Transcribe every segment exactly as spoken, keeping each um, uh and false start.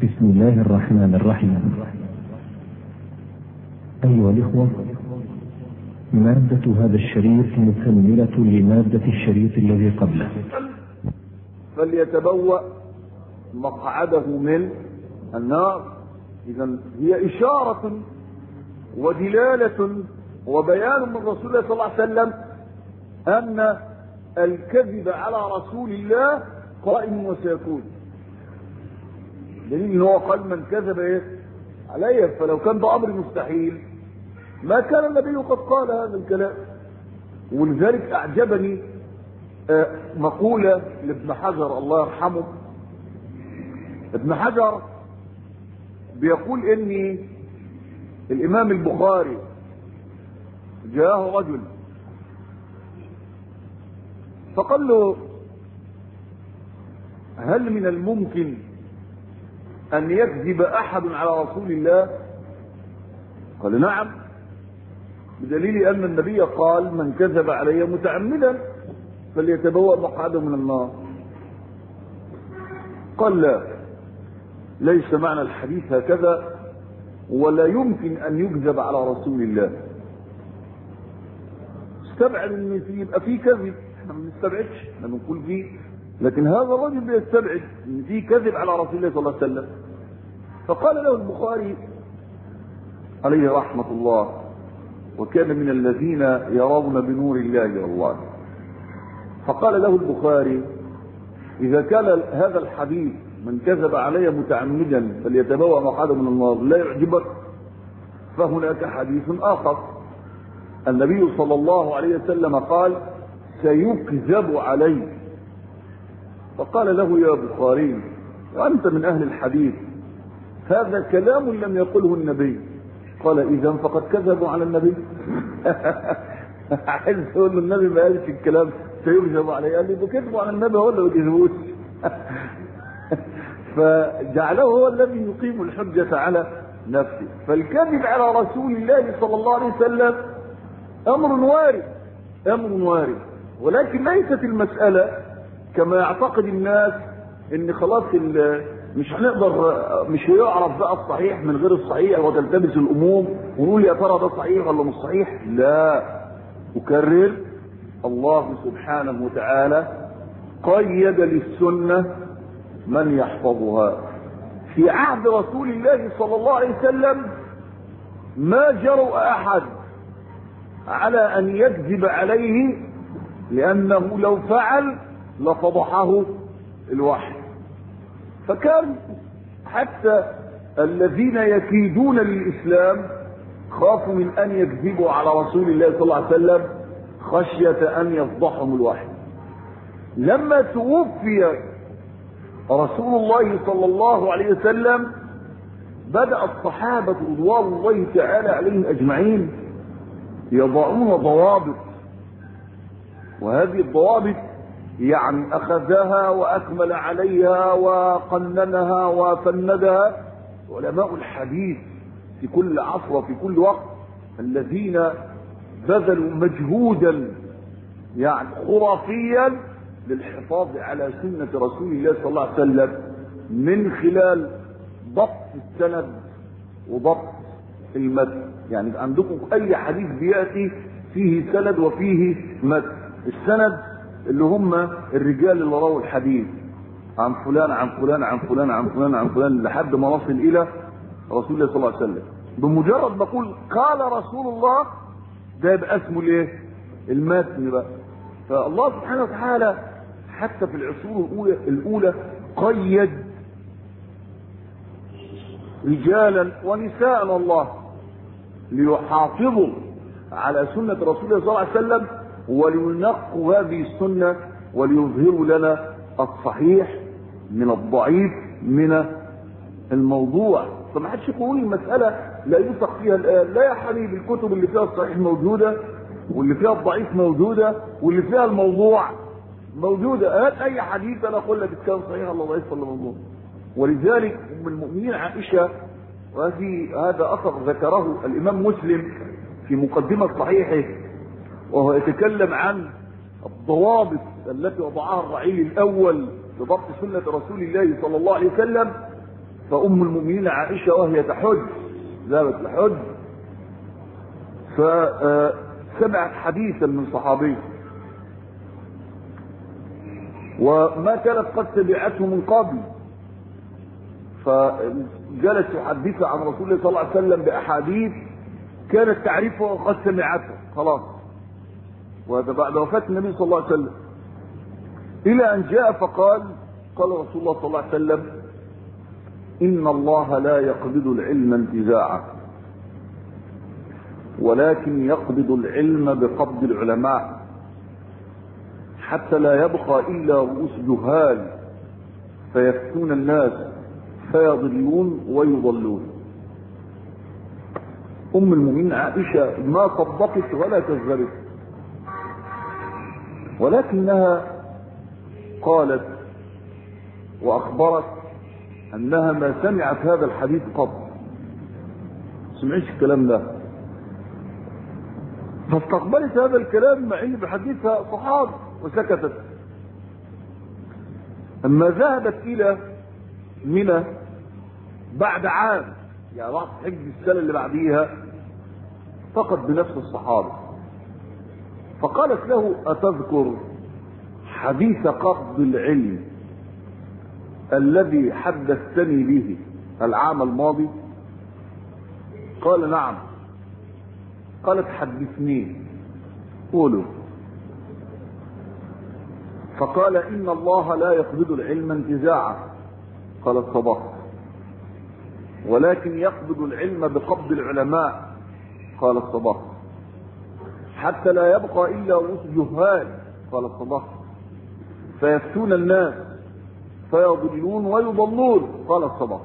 بسم الله الرحمن الرحيم. أيها الإخوة، مادة هذا الشريط مكملة لمادة الشريط الذي قبله. فليتبوأ مقعده من النار. إذن هي إشارة ودلالة وبيان من رسول الله صلى الله عليه وسلم أن الكذب على رسول الله قائم وسيكون. دليل ان هو قال من كذب ايه علي، فلو كان ده امر مستحيل ما كان النبي قد قال هذا الكلام. ولذلك اعجبني مقولة لابن حجر الله يرحمه. ابن حجر بيقول ان الامام البخاري جاءه رجل فقال له هل من الممكن أن يكذب أحد على رسول الله؟ قال نعم، بدليل أن النبي قال من كذب علي متعمدا فليتبوأ مقعده من النار. قال لا، ليس معنى الحديث هكذا، ولا يمكن أن يكذب على رسول الله. استبعد أن يبقى فيه كذب، احنا ما بنستبعدش، احنا بنقول فيه، لكن هذا الرجل بيستبعد ان في كذب على رسول الله صلى الله عليه وسلم. فقال له البخاري عليه رحمة الله، وكان من الذين يرون بنور الله والله، فقال له البخاري إذا كان هذا الحديث من كذب علي متعمدا فليتبوأ مقعده من النار لا يعجبك، فهناك حديث آخر النبي صلى الله عليه وسلم قال سيكذب علي. فقال له يا بخاري وأنت من أهل الحديث هذا كلام لم يقله النبي. قال إذا فقد كذبوا على النبي. عايز يقول له النبي ما قالش الكلام سيكذب عليه، قال لي بكذبوا على النبي ولا ما كذبوش. فجعله هو الذي يقيم الحجة على نفسه. فالكذب على رسول الله صلى الله عليه وسلم أمر وارد، أمر وارد، ولكن ليست المسألة كما يعتقد الناس ان خلاص مش هنقدر، مش هيعرف بقى الصحيح من غير الصحيح وتلتبس الامور ونقول يا ترى ده صحيح ولا مش صحيح. لا، اكرر، الله سبحانه وتعالى قيد للسنة من يحفظها. في عهد رسول الله صلى الله عليه وسلم ما جرؤ احد على ان يكذب عليه، لانه لو فعل لفضحه الوحي. فكان حتى الذين يكيدون للإسلام خافوا من أن يكذبوا على رسول الله صلى الله عليه وسلم خشية أن يفضحهم الوحي. لما توفي رسول الله صلى الله عليه وسلم بدأ الصحابة رضوان الله تعالى عليهم أجمعين يضعون ضوابط، وهذه الضوابط يعني أخذها وأكمل عليها وقننها وفندها علماء الحديث في كل عصر وفي كل وقت، الذين بذلوا مجهودا يعني خرافيا للحفاظ على سنة رسول الله صلى الله عليه وسلم من خلال ضبط السند وضبط المتن. يعني عندكم أي حديث بيأتي فيه سند وفيه متن. السند اللي هم الرجال اللي رووا الحديث عن فلان عن فلان عن فلان عن فلان عن فلان لحد ما نصل الى رسول الله صلى الله عليه وسلم. بمجرد ما اقول قال رسول الله ده يبقى اسمه الايه؟ المتن بقى. فالله سبحانه وتعالى حتى في العصور الاولى الاولى قيد رجالا ونساء والله ليحافظوا على سنة رسول الله صلى الله عليه وسلم ولينقوا هذه السنة وليظهروا لنا الصحيح من الضعيف من الموضوع. فما حدش يقول المسألة لا يوثق فيها الآن. لا يا حبيبي، الكتب اللي فيها الصحيح موجودة واللي فيها الضعيف موجودة واللي فيها الموضوع موجودة. هات أي حديث أنا أقول لك كان صحيح ولا ضعيف ولا موضوع. ولذلك أم المؤمنين عائشة، وهذه هذا أثر ذكره الإمام مسلم في مقدمة صحيحه وهو يتكلم عن الضوابط التي وضعها الرعيل الأول لضبط سنة رسول الله صلى الله عليه وسلم، فأم المؤمنين عائشة وهي تحج، ذهبت لحج، فسمعت حديثا من صحابي وما كانت قد سمعته من قبل، فجلس يحدث عن رسول الله صلى الله عليه وسلم بأحاديث كانت تعرفها وقد سمعتها خلاص، وهذا بعد وفاة النبي صلى الله عليه وسلم، إلى أن جاء فقال قال رسول الله صلى الله عليه وسلم: إن الله لا يقبض العلم انتزاعا، ولكن يقبض العلم بقبض العلماء، حتى لا يبقى إلا رؤوس جهال فيفتون الناس فيضلون ويضلون. أم المؤمنين عائشة ما صدقت ولا كذبت، ولكنها قالت وأخبرت أنها ما سمعت هذا الحديث قط، سمعتش الكلام ده، فاستقبلت هذا الكلام مع ان بحديثها صحابي وسكتت. اما ذهبت الى منى بعد عام، يعني راحت حج السنه اللي بعديها، فقط بنفس الصحابه، فقالت له: أتذكر حديث قبض العلم الذي حدثتني به العام الماضي؟ قال: نعم. قالت: حدثني. قولوا. فقال: إن الله لا يقبض العلم انتزاعا. قالت: صدقت. ولكن يقبض العلم بقبض العلماء. قالت: صدقت. حتى لا يبقى إلا رؤوس جهال. قالت: صدقت. فيفتون الناس فيضلون ويضلون. قالت: صدقت.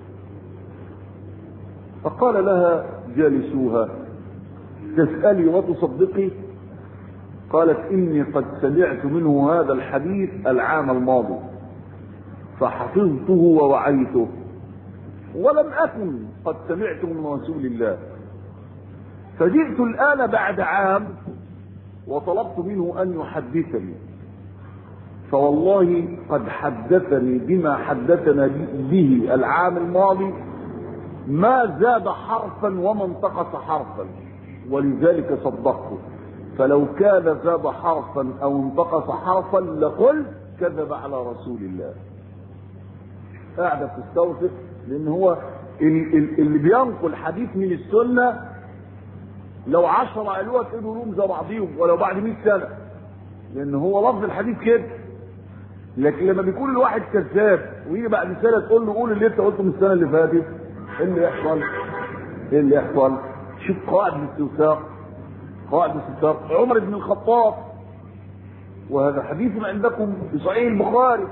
فقال لها جالسوها: تسألي وتصدقي؟ قالت: إني قد سمعت منه هذا الحديث العام الماضي فحفظته ووعيته، ولم أكن قد سمعته من رسول الله، فجئت الآن بعد عام وطلبت منه أن يحدثني، فوالله قد حدثني بما حدثنا به العام الماضي ما زاد حرفا وما انتقص حرفا، ولذلك صدقته، فلو كان زاد حرفا او انتقص حرفا لقلت كذب على رسول الله. قاعده تستوثق، لان هو اللي بينقل حديث من السنه لو عشرة قالوها تقولوا لهم زي بعضيهم ولو بعد مئة سنه، لان هو لفظ الحديث كده. لكن لما بيكون الواحد كذاب ويجي بعد سنه تقول له قول اللي انت قلته من السنه اللي فاتت، ايه اللي يحصل؟ ايه اللي يحصل؟ شوف قواعد الاستوثاق، قواعد الاستوثاق. عمر بن الخطاب، وهذا حديث عندكم في صحيح البخاري،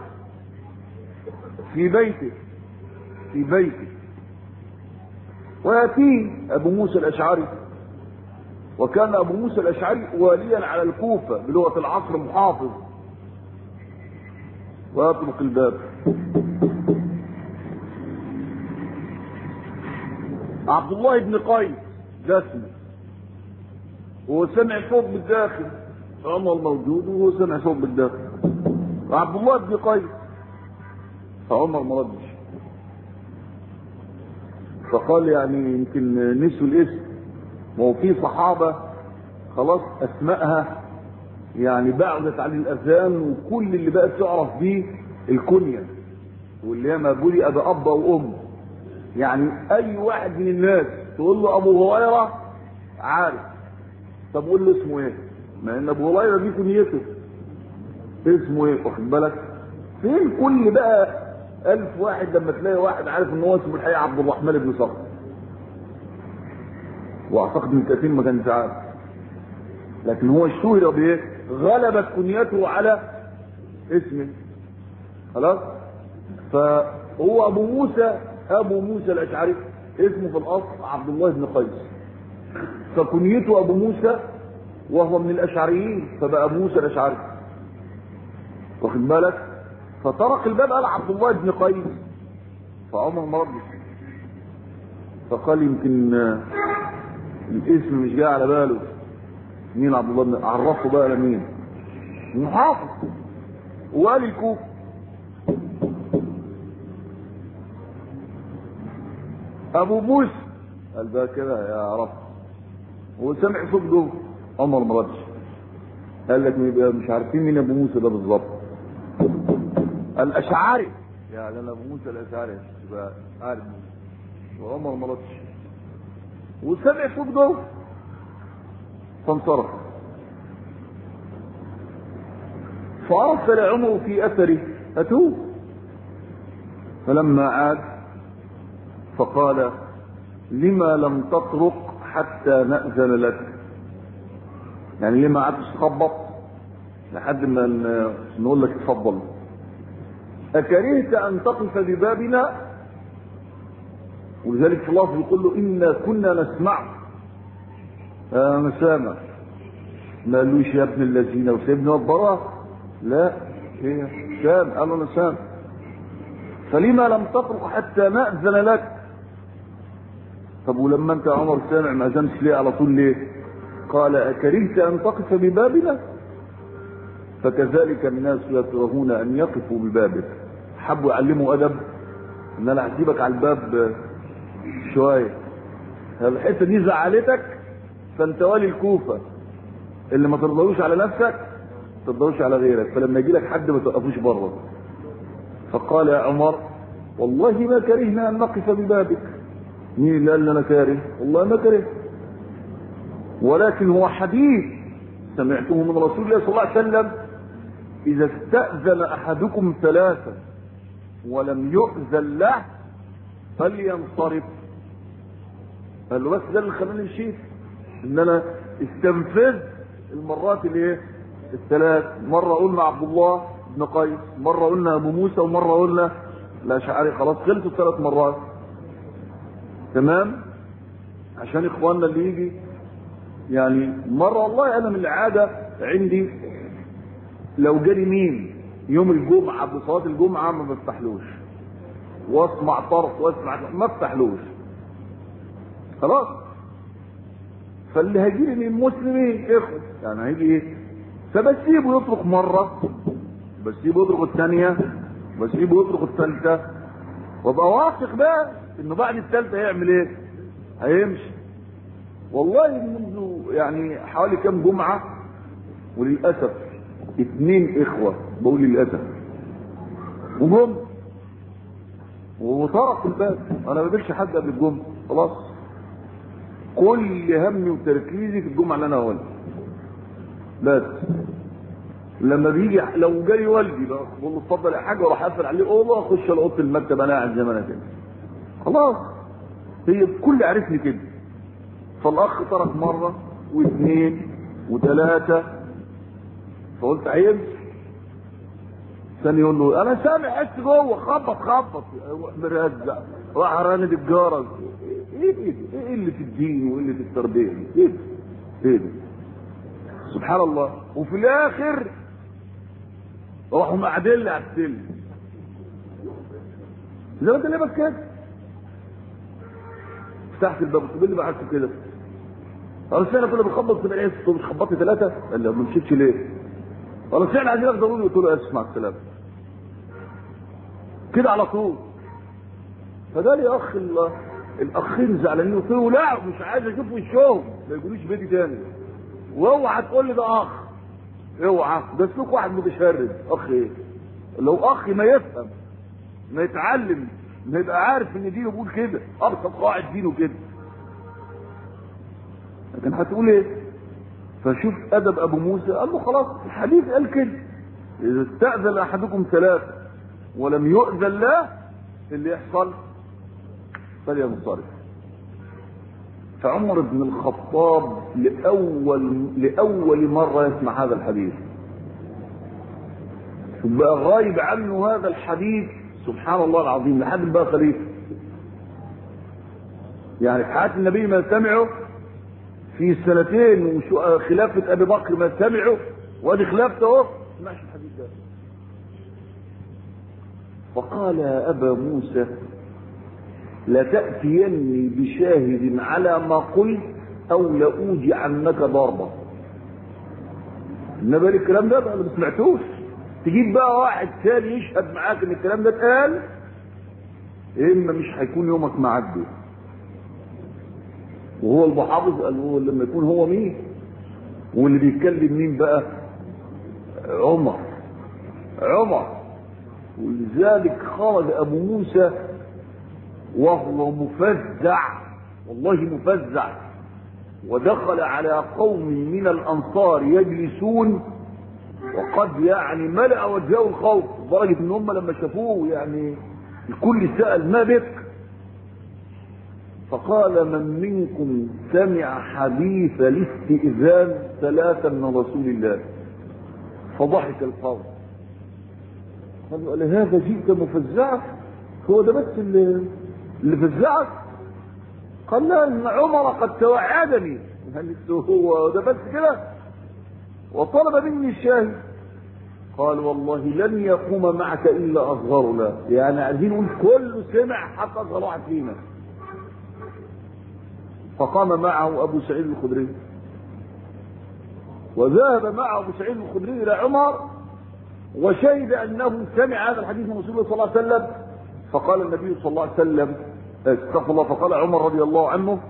في بيته في بيته ويأتيه أبو موسى الأشعري، وكان أبو موسى الأشعري واليا على الكوفة بلغة العصر محافظ، ويطرق الباب. عبد الله بن قيس جسم، وهو سمع صوت بالداخل، عمر موجود وهو سمع صوت بالداخل، عبد الله بن قيس، فعمر ما ردش، فقال يعني يمكن نسوا الاسم، وهو في صحابه خلاص اسمائها يعني بعدت عن الاذان، وكل اللي بقت تعرف بيه الكنيه، واللي هي ما برئ باب او ام، يعني اي واحد من الناس تقول له ابو هريره عارف، طب قول له اسمه ايه؟ ما ان ابو هريره دي كنيته، اسمه ايه؟ واخد بالك؟ فين كل بقى ألف واحد لما تلاقي واحد عارف ان هو اسمه الحقيقه عبد الرحمن بن صخر، واعتقد ان كثير ما كانش عارف، لكن هو اشتهر بايه؟ غلبت كنيته على اسمه، خلاص؟ فهو ابو موسى ابو موسى الاشعري، اسمه في الاصل عبد الله بن قيس، فكنيته ابو موسى وهو من الاشعريين، فبقى ابو موسى الاشعري، واخد بالك؟ فطرق الباب قال عبد الله بن قيس، فعمر ما ردش، فقال يمكن الاسم مش جاي على باله، مين عبد الله بن؟ عرفه بقى لمين؟ محافظ وقال الكوفه. ابو موسى. قال بقى كده يا رب، وسمع صوت جوه. عمر ما ردش، قال لك مش عارفين مين ابو موسى ده بالظبط. الاشعري، يعني انا ابو موسى الاشعري يبقى عارف. وعمر ما ردش، وسمع صوت جوه فانصرف. فارسل عمر في اثره اتوه. فلما عاد فقال لما لم تطرق حتى نأذن لك؟ يعني ليه ما قعدتش تخبط لحد ما نقول لك اتفضل؟ أكرهت أن تقف ببابنا؟ ولذلك في الله يقول له إنا كنا نسمع. أنا سامع. ما قالوش يا ابن الذين وسيبني والبراء، لا هي سامع. قال له أنا سامع. فلما لم تطرق حتى نأذن لك؟ طب ولما انت يا عمر سامع ما اذنتش ليه على طول ليه؟ قال أكرهت أن تقف ببابنا؟ فكذلك الناس يكرهون أن يقفوا ببابك. حبوا يعلموا أدب، إن أنا هسيبك على الباب شوية، الحتة دي زعلتك فأنت والي الكوفة، اللي ما ترضوش على نفسك ما ترضوش على غيرك، فلما يجي لك حد ما توقفوش بره. فقال يا عمر والله ما كرهنا أن نقف ببابك. مين اللي قال لنا كاره؟ والله ما كره، ولكن هو حديث سمعته من رسول الله صلى الله عليه وسلم: إذا استأذن أحدكم ثلاثة ولم يؤذن له فلينصرف. قال له بس ده اللي خلاني مشيت، ان انا استنفذ المرات اللي ايه الثلاث. مرة قلنا عبد الله بن قيس، مرة قلنا ابو موسى، ومرة قلنا الاشعري. خلاص خلصوا ثلاث مرات، تمام؟ عشان اخواننا اللي يجي يعني مرة. والله انا من العادة عندي لو جالي مين يوم الجمعة بصلاة الجمعة ما بفتحلوش، واسمع طرف واسمع ما بفتحلوش خلاص. فاللي هيجيلي من المسلمين اخوة يعني هيجي ايه، فبسيبه يطرق مرة، بسيبه يطرق الثانية، بسيبه يطرق الثالثة، وابقى واثق بقى انه بعد الثالثة هيعمل ايه، هيمشي. والله منذ يعني حوالي كام جمعة، وللأسف اثنين اخوة، بقول للأسف، وجم وطرقوا الباب. انا ما بقبلش حد قبل الجمعة خلاص، كل همي وتركيزي في الجمعة اللي انا هقولها. بس لما بيجي لو جاي والدي بقى بقول له اتفضل يا حاج، واروح اقفل عليه اوضه اخش على اوضه المكتب انا قاعد زي ما انا كده خلاص. هي الكل عرفني كده. فالاخ ترك مره واثنين وثلاثه، فقلت عيب. ثاني يقول له انا سامع حس جوه، خبط خبط مرزق، راح راند الجرس. ايه ايه ايه اللي في الدين واللي في التربيه دي؟ ايه ايه ده؟ سبحان الله. وفي الاخر راحوا قاعدين لي على السلم زي ما انت لابس كده. فتحت الباب قلت له اللي بعته كده؟ قال انا كنا بنخبط في العيش. قلت له مش خبطت ثلاثه؟ قال لي ما مشيتش ليه؟ قال احنا عايزينك ضروري. قلت له اسف مع السلامه كده على طول. فجالي اخ الله الاخين زعلانين، قلت له لا مش عايز اشوف وشهم، ما يقولوش بيتي تاني، واوعى تقول لي ده اخ، اوعى ده سلوك واحد متشرد. اخ ايه؟ لو اخ ما يفهم ما يتعلم ما يبقى عارف ان دينه بيقول كده، ابسط قاعد دينه كده، لكن هتقول ايه؟ فشوف ادب ابو موسى. قال له خلاص الحديث قال كده: اذا استأذن احدكم ثلاثة ولم يؤذن له اللي يحصل فلينصرف. فعمر بن الخطاب لأول لأول مرة يسمع هذا الحديث، بقى غايب عنه هذا الحديث سبحان الله العظيم لحد ما بقى خليفة. يعني في حياة النبي ما سمعه في سنتين وخلافة أبي بكر ما سمعه، وادي خلافته اهو ما سمعش الحديث ده. فقال يا أبا موسى لتأتيني بشاهد على ما قلت أو لأوجعنك ضربة. النبي الكلام ده بقى ما سمعتوش، تجيب بقى واحد ثاني يشهد معاك ان الكلام ده اتقال، اما مش هيكون يومك معدي وهو المحافظ قال هو لما يكون هو مين؟ واللي بيتكلم مين بقى؟ عمر عمر ولذلك خرج ابو موسى وهو مفزع، والله مفزع، ودخل على قوم من الانصار يجلسون وقد يعني ملأ وجهه الخوف، لدرجه ان هم لما شافوه يعني الكل سأل ما بك؟ فقال من منكم سمع حديث الاستئذان ثلاثا من رسول الله؟ فضحك القوم. قالوا لهذا جئت مفزعك؟ هو ده بس اللي, اللي فزعك؟ قال لا، ان عمر قد توعدني. هو ده بس كده؟ وطلب مني الشاهد. قال والله لن يقوم معك الا اصغرنا، يعني عايزين نقول كله سمع حتى اصغر واحد فينا. فقام معه ابو سعيد الخدري، وذهب معه ابو سعيد الخدري الى عمر وشهد انه سمع هذا الحديث من رسول الله صلى الله عليه وسلم. فقال النبي صلى الله عليه وسلم استغفر الله، فقال عمر رضي الله عنه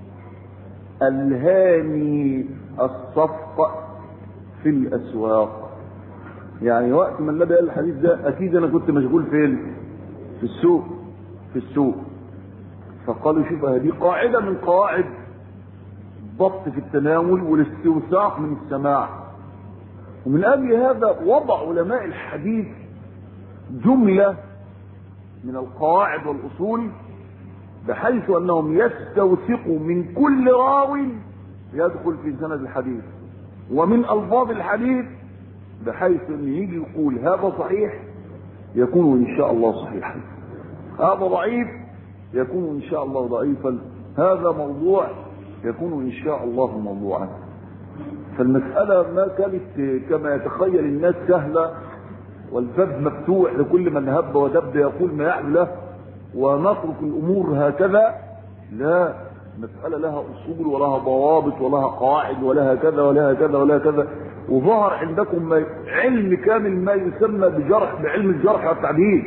الهاني الصفق في الاسواق. يعني وقت ما النبي قال الحديث ده اكيد انا كنت مشغول فين؟ في السوق في السوق فقالوا شوف هذه قاعده من قواعد الضبط في التناول والاستوثاق من السماع. ومن اجل هذا وضع علماء الحديث جمله من القواعد والاصول بحيث انهم يستوثقوا من كل راو يدخل في سند الحديث ومن الفاظ الحديث، بحيث ان يجي يقول هذا صحيح يكون ان شاء الله صحيحا، هذا ضعيف يكون ان شاء الله ضعيفا، هذا موضوع يكون ان شاء الله موضوعا. فالمسألة ما كانت كما يتخيل الناس سهلة والباب مفتوح لكل من هب ودب يقول ما يعلو له ونترك الامور هكذا. لا، مسألة لها اصول ولها ضوابط ولها قواعد ولها كذا ولها كذا ولها كذا. وظهر عندكم علم كامل ما يسمى بجرح بعلم الجرح والتعديل،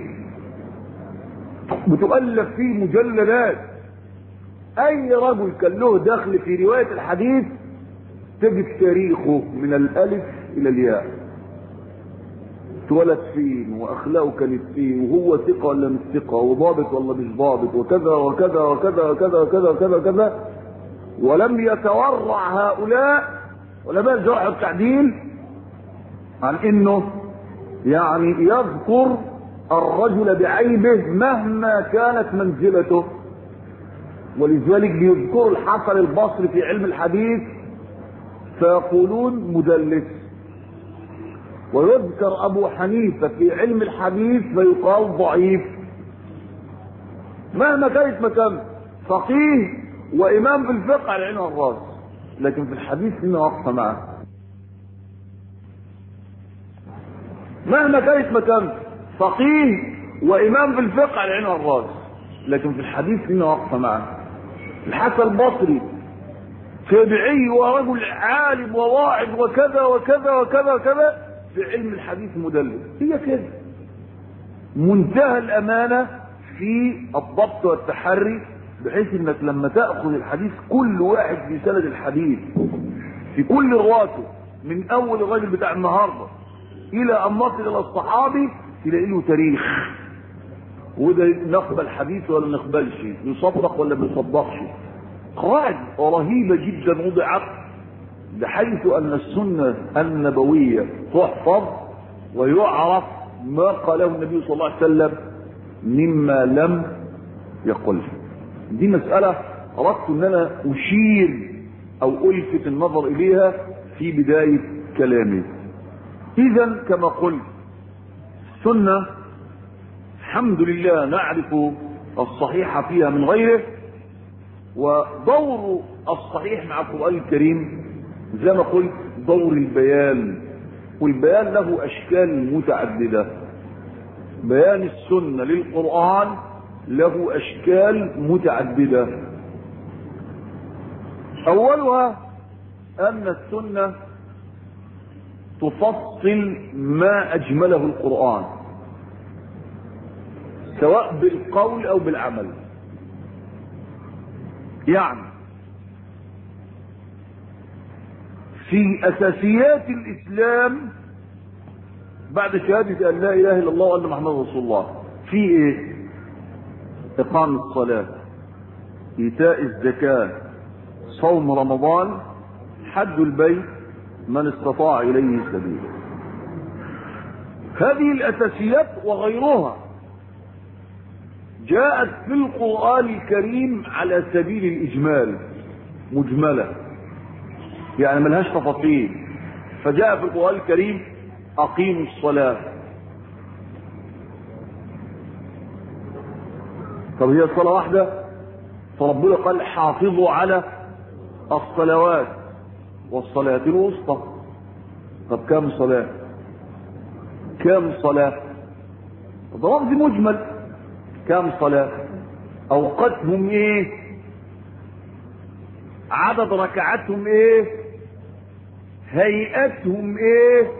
بتؤلف فيه مجلدات. اي رجل كان له دخل في رواية الحديث تجد تاريخه من الالف الى الياء، اتولد فين واخلاقه كانت فين وهو ثقه ولا مش ثقه وضابط ولا مش ضابط وكذا وكذا وكذا وكذا وكذا وكذا وكذا. ولم يتورع هؤلاء علماء الجرح والتعديل عن انه يعني يذكر الرجل بعيبه مهما كانت منزلته. ولذلك بيذكروا الحسن البصري في علم الحديث فيقولون مدلس، ويذكر ابو حنيفه في علم الحديث فيقال ضعيف، مهما كانت مكانه، فقيه وامام في الفقه على العين والراس، لكن في الحديث هنا وقفه معه. مهما كانت مكانه فقيه وامام في الفقه على العين والراس، لكن في الحديث هنا وقفه معه. الحسن البصري تابعي ورجل عالم وواعظ وكذا وكذا وكذا وكذا، في علم الحديث مدلس. هي كده منتهى الامانه في الضبط والتحري، بحيث انك لما تاخذ الحديث كل واحد في سند الحديث في كل رواته من اول الراجل بتاع النهارده الى ان نصل الى الصحابي تلاقي له تاريخ، وده نقبل حديث ولا نقبلش، يصدق ولا ما يصدقش. قواعد رهيبه جدا وضعت بحيث ان السنه النبويه تحفظ ويعرف ما قاله النبي صلى الله عليه وسلم مما لم يقل. دي مساله اردت ان انا اشير او الفت النظر اليها في بدايه كلامي. اذا كما قلت السنه الحمد لله نعرف الصحيح فيها من غيره، ودور الصحيح مع القرآن الكريم زي ما قلت دور البيان، والبيان له اشكال متعددة. بيان السنة للقرآن له اشكال متعددة. اولها ان السنة تفصل ما اجمله القرآن سواء بالقول او بالعمل. يعني في اساسيات الاسلام بعد شهادة ان لا اله الا الله وان محمد رسول الله في ايه؟ اقام الصلاة، ايتاء الزكاة، صوم رمضان، حج البيت، من استطاع اليه سبيلا. هذه الاساسيات وغيرها جاءت في القرآن الكريم على سبيل الاجمال، مجملة يعني ملهاش تفاصيل. فجاء في القرآن الكريم اقيموا الصلاة. طب هي الصلاة واحدة؟ فربنا قال حافظوا على الصلوات والصلاة الوسطى. طب كم صلاة؟ كم صلاة؟ ده لفظ مجمل. كم صلاة؟ اوقاتهم ايه؟ عدد ركعاتهم ايه؟ هيئتهم ايه؟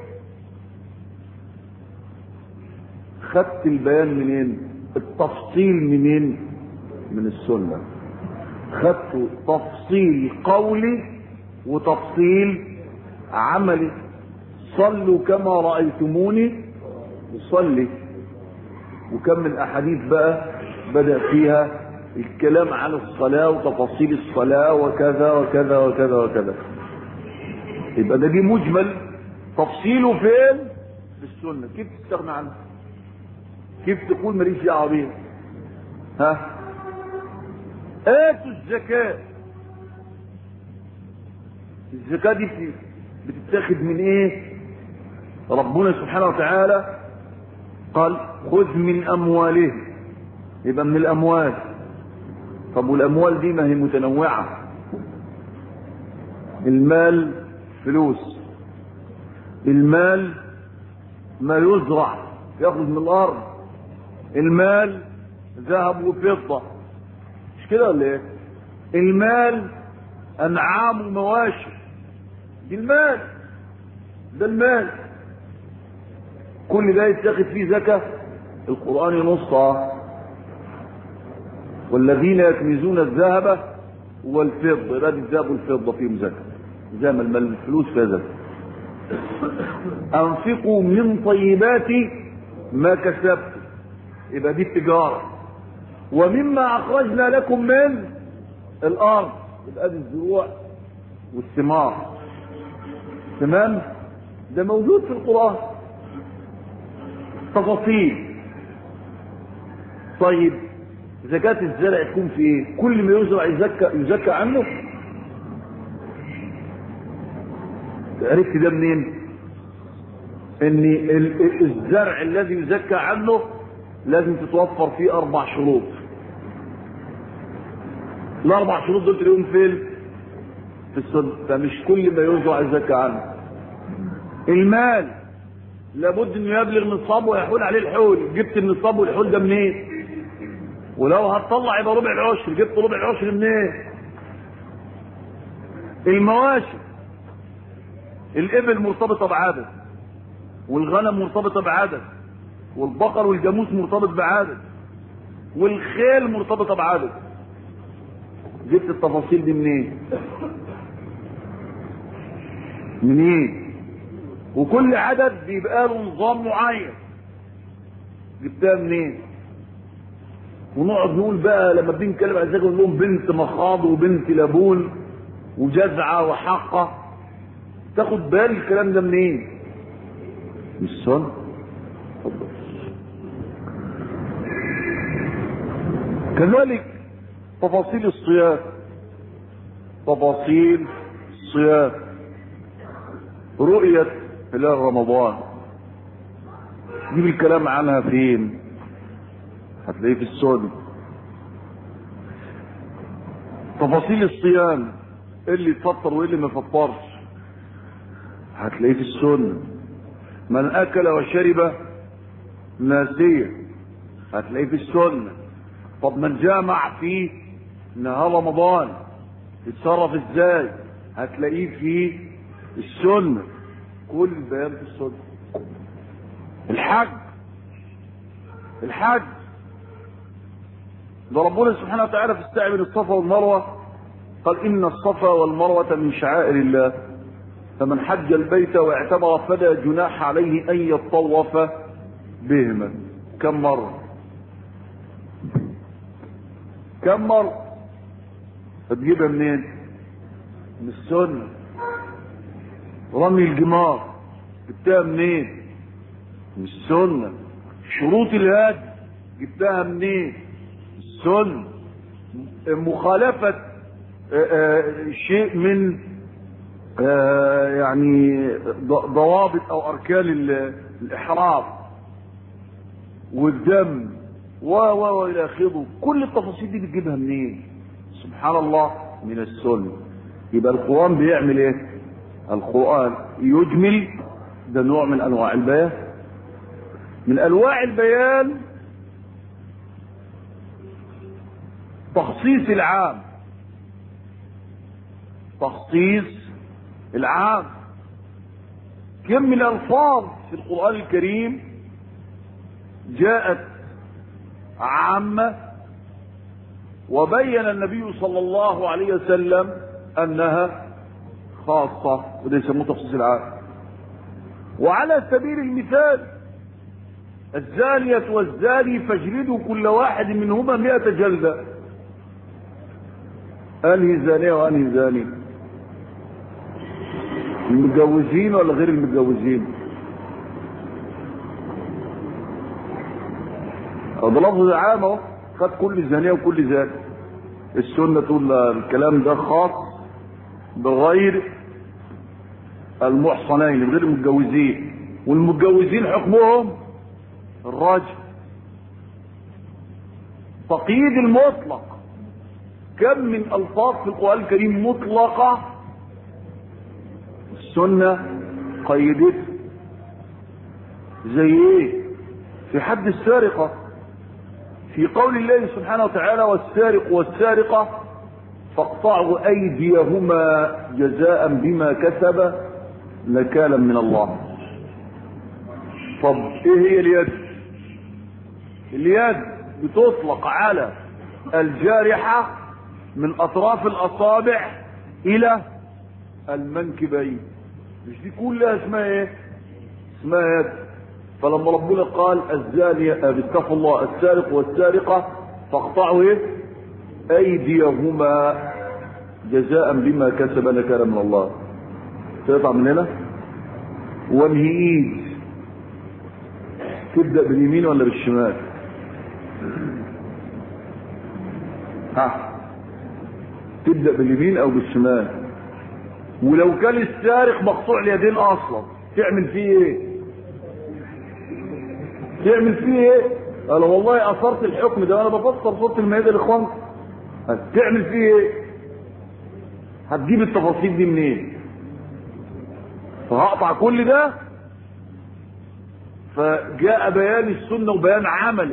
خدت البيان منين؟ التفصيل منين؟ من السنة. خدت تفصيل قولي وتفصيل عملي. صلوا كما رأيتموني أصلي. وكم من احاديث بقى بدأ فيها الكلام عن الصلاة وتفاصيل الصلاة وكذا وكذا وكذا وكذا. يبقى ده دي مجمل، تفصيله فين؟ في السنة. كيف تستغنى عنه؟ كيف تقول ماليش دعوه بيها؟ ها؟ آتوا الزكاة. الزكاة دي بتتاخد من ايه؟ ربنا سبحانه وتعالى قال خذ من اموالهم، يبقى من الاموال. طب والاموال دي ما هي متنوعة. المال فلوس، المال ما يزرع ياخذ من الارض، المال ذهب وفضة، مش كده ولا ايه؟ المال انعام ومواشي، دي المال، ده المال. كل ده يتاخذ فيه زكاة. القرآن ينصها والذين يكنزون الذهب والفضة، يبقى الذهب والفضة فيهم زكاة زي ما المال الفلوس فيها زكاة. انفقوا من طيبات ما كسبتم، يبقى دي التجارة. ومما اخرجنا لكم من الارض، يبقى دي الزروع والثمار. تمام؟ ده موجود في القرآن تفاصيل. طيب زكاة الزرع تكون في ايه؟ كل ما يزرع يزكى يزكى عنه. عرفت ده منين؟ ان الزرع الذي يزكى عنه لازم تتوفر فيه اربع شروط. الاربع شروط دول تلاقيهم فين؟ في السنة. فمش كل ما يزرع يزكى عنه. المال لابد انه يبلغ نصابه ويحول عليه الحول. جبت النصاب والحول ده منين؟ ولو هتطلع يبقى ربع العشر، جبت ربع العشر منين؟ المواشي، الابل مرتبطه بعدد، والغنم مرتبطه بعدد، والبقر والجاموس مرتبط بعدد، والخيل مرتبطه بعدد. جبت التفاصيل دي منين؟ منين؟ وكل عدد بيبقى له نظام معين. جبتها منين؟ ونقعد نقول بقى لما بنتكلم عن الزكاه نقول لهم بنت مخاض وبنت لبون وجزعه وحقه. تاخد بال الكلام ده منين؟ مش سنة. كذلك تفاصيل الصيام، تفاصيل الصيام، رؤية هلال رمضان دي بالكلام عنها فين؟ هتلاقيه في السنة. تفاصيل الصيام، ايه اللي يفطر وايه اللي ما يفطرش، هتلاقيه في السنة. من اكل وشرب ناسيا، هتلاقيه في السنة. طب من جامع في نهار رمضان يتصرف ازاي؟ هتلاقيه في السنة. كل البيان في السنة. الحج، الحج ده ربنا سبحانه وتعالى في السعي بين الصفا والمروة قال إن الصفا والمروة من شعائر الله فمن حج البيت واعتمر فلا جناح عليه ان يطوف بهما. كم مرة؟ كم مرة؟ هتجيبها منين؟ من السنة. رمي الجمار جبتها منين؟ من السنة. شروط الهدي جبتها منين؟ من السنة. مخالفة شيء من يعني ضوابط او اركان الاحرام والدم و و الى اخره، كل التفاصيل دي بتجيبها منين؟ سبحان الله، من السنة. يبقى القرآن بيعمل ايه؟ القرآن يجمل، ده نوع من انواع البيان. من انواع البيان تخصيص العام، تخصيص العام. كم من الفاظ في القرآن الكريم جاءت عامة وبين النبي صلى الله عليه وسلم انها خاصة، وده يسموه تخصيص العام. وعلى سبيل المثال الزانية والزاني فاجلدوا كل واحد منهما مئة جلدة. انهي زانية وانهي زاني؟ المتجوزين ولا غير المتجوزين؟ ده لفظ عام اهو، خد كل زانية وكل زاني. السنة تقول الكلام ده خاص بغير المحصنين، غير المتجوزين. والمتجوزين حكمهم الرجم. تقييد المطلق، كم من الفاظ في القرآن الكريم مطلقة السنة قيدت. زي ايه؟ في حد السارقة، في قول الله سبحانه وتعالى والسارق والسارقة فاقطعوا ايديهما جزاء بما كسب نكالا من الله. طب ايه هي اليد؟ اليد بتطلق على الجارحة من اطراف الاصابع الى المنكبين. مش دي كلها اسمها ايه؟ اسمها يد. فلما ربنا قال الزانية باتقوا الله السارق والسارقة فاقطعوا ايه؟ ايديهما جزاء بما كسب نكالا من الله. تقطع من هنا. وانهي ايد تبدأ باليمين ولا بالشمال؟ ها، تبدأ باليمين او بالشمال. ولو كان السارق مقطوع اليدين اصلا تعمل فيه ايه؟ تعمل فيه ايه؟ قال والله اثرت الحكم ده انا بفسر صوت المائده لاخوان. تعمل فيه ايه؟ هتجيب التفاصيل دي منين؟ فهقطع كل ده. فجاء بيان السنه وبيان عملي.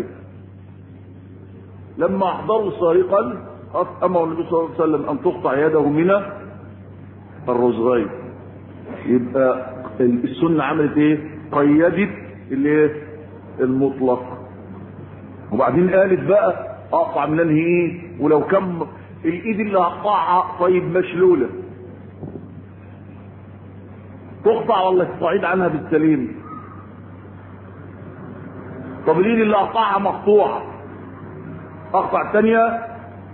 لما احضروا سارقا امر النبي صلى الله عليه وسلم ان تقطع يده من الرزغين. يبقى السنه عملت ايه؟ قيدت الايه؟ المطلق. وبعدين قالت بقى اقطع من انهي ايه؟ ولو كم الايد اللي هقطعها طيب مشلوله تقطع ولا تستعيد عنها بالسليم؟ طب الايد اللي هقطعها مقطوعه اقطع الثانيه؟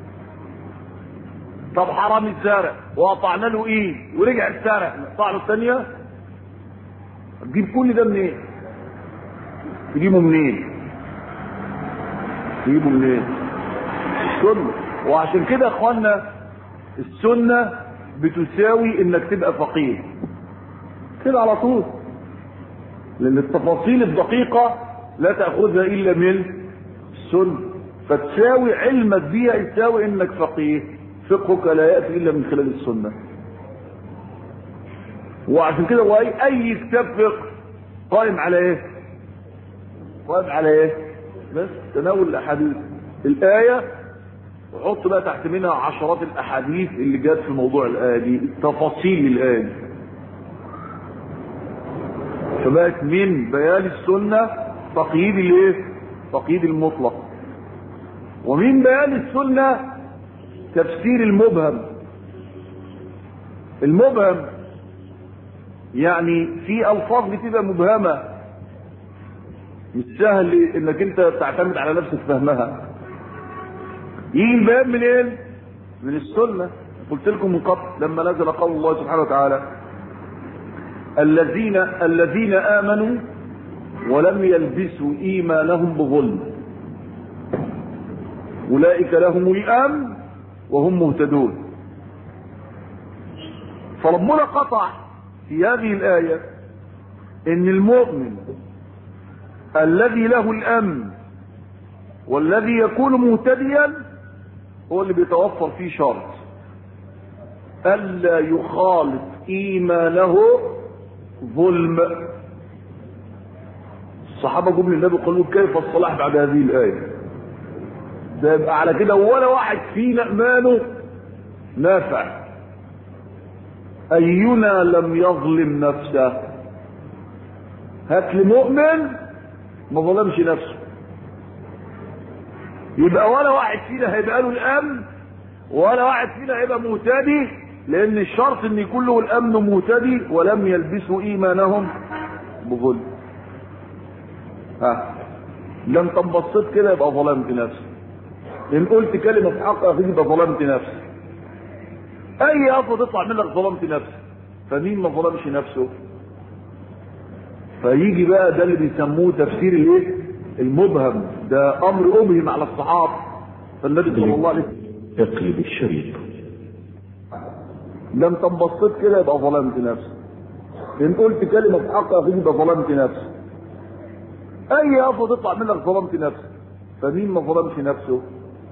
طب حرامي سارق وقطعنا له ايد ورجع السارق نقطع له الثانيه؟ تجيب كل ده منين؟ تجيبه منين؟ تجيبه منين؟ السنة. وعشان كده يا اخوانا السنة بتساوي انك تبقى فقيه كده على طول، لان التفاصيل الدقيقة لا تأخذها الا من السنة. فتساوي علمك بيها يساوي انك فقيه. فقهك لا يأتي الا من خلال السنة. وعشان كده هو اي اي كتاب فقه قائم على ايه؟ قائم على ايه؟ بس تناول الاحاديث. الايه وحط بقى تحت منها عشرات الاحاديث اللي جت في موضوع الايه دي، تفاصيل الايه دي. فبقت من بيان السنه تقييد الايه؟ تقييد المطلق. ومن بيان السنه تفسير المبهم. المبهم يعني في الفاظ بتبقى مبهمه مش سهل انك انت تعتمد على نفسك فهمها. يجي البيان من ايه؟ من السنه. قلت لكم من قبل لما نزل قول الله سبحانه وتعالى الذين الذين امنوا ولم يلبسوا ايمانهم بظلم اولئك لهم الامن وهم مهتدون. فربنا قطع في هذه الايه ان المؤمن الذي له الامن والذي يكون مهتديا هو اللي بيتوفر فيه شرط الا يخالط ايمانه ظلم. الصحابه جم للنبي قالوا كيف الصلاح بعد هذه الايه؟ ده يبقى على كده ولا واحد فينا ايمانه نافع. اينا لم يظلم نفسه؟ هات لي مؤمن ما ظلمش نفسه. يبقى ولا واحد فينا هيبقى له الامن ولا واحد فينا هيبقى مهتدي، لان الشرط ان يكون له الامن مهتدي ولم يلبسوا ايمانهم بظلم. ها لم تنبسط كده يبقى ظلمت نفسك. ان قلت كلمه حق اخيك يبقى ظلمت نفسك. اي افضل تطلع منك ظلمت نفسك. فمين ما ظلمش نفسه؟ فيجي بقى ده اللي بيسموه تفسير الايه؟ المبهم. ده امر ابهم على الصحابه. فالنبي صلى الله عليه وسلم اقلب الشريط. لم تنبسط كده يبقى ظلمت نفسك. ان قلت كلمه حق اخيك يبقى ظلمت نفسك. اي افضل تطلع منك ظلمت نفسك. فمين ما ظلمش نفسه؟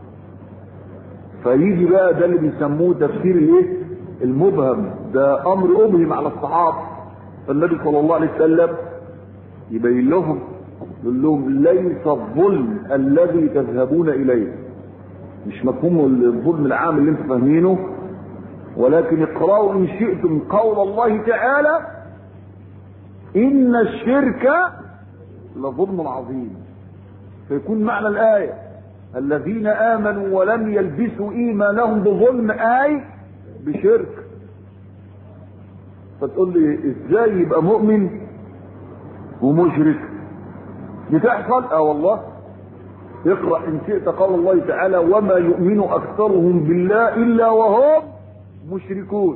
فيجي بقى ده اللي بيسموه تفسير الايه؟ المبهم. ده امر ابهم على الصحابه. فالنبي صلى الله عليه وسلم يبين لهم يقول لهم ليس الظلم الذي تذهبون اليه، مش مفهوم الظلم العام اللي انتم فاهمينه، ولكن اقرأوا ان شئتم قول الله تعالى ان الشرك لظلم عظيم. فيكون معنى الايه الذين امنوا ولم يلبسوا ايمانهم بظلم اي بشرك. فتقول لي ازاي يبقى مؤمن ومشرك؟ بتحصل اه والله. اقرأ ان شئت قول الله تعالى وما يؤمن اكثرهم بالله الا وهم مشركون.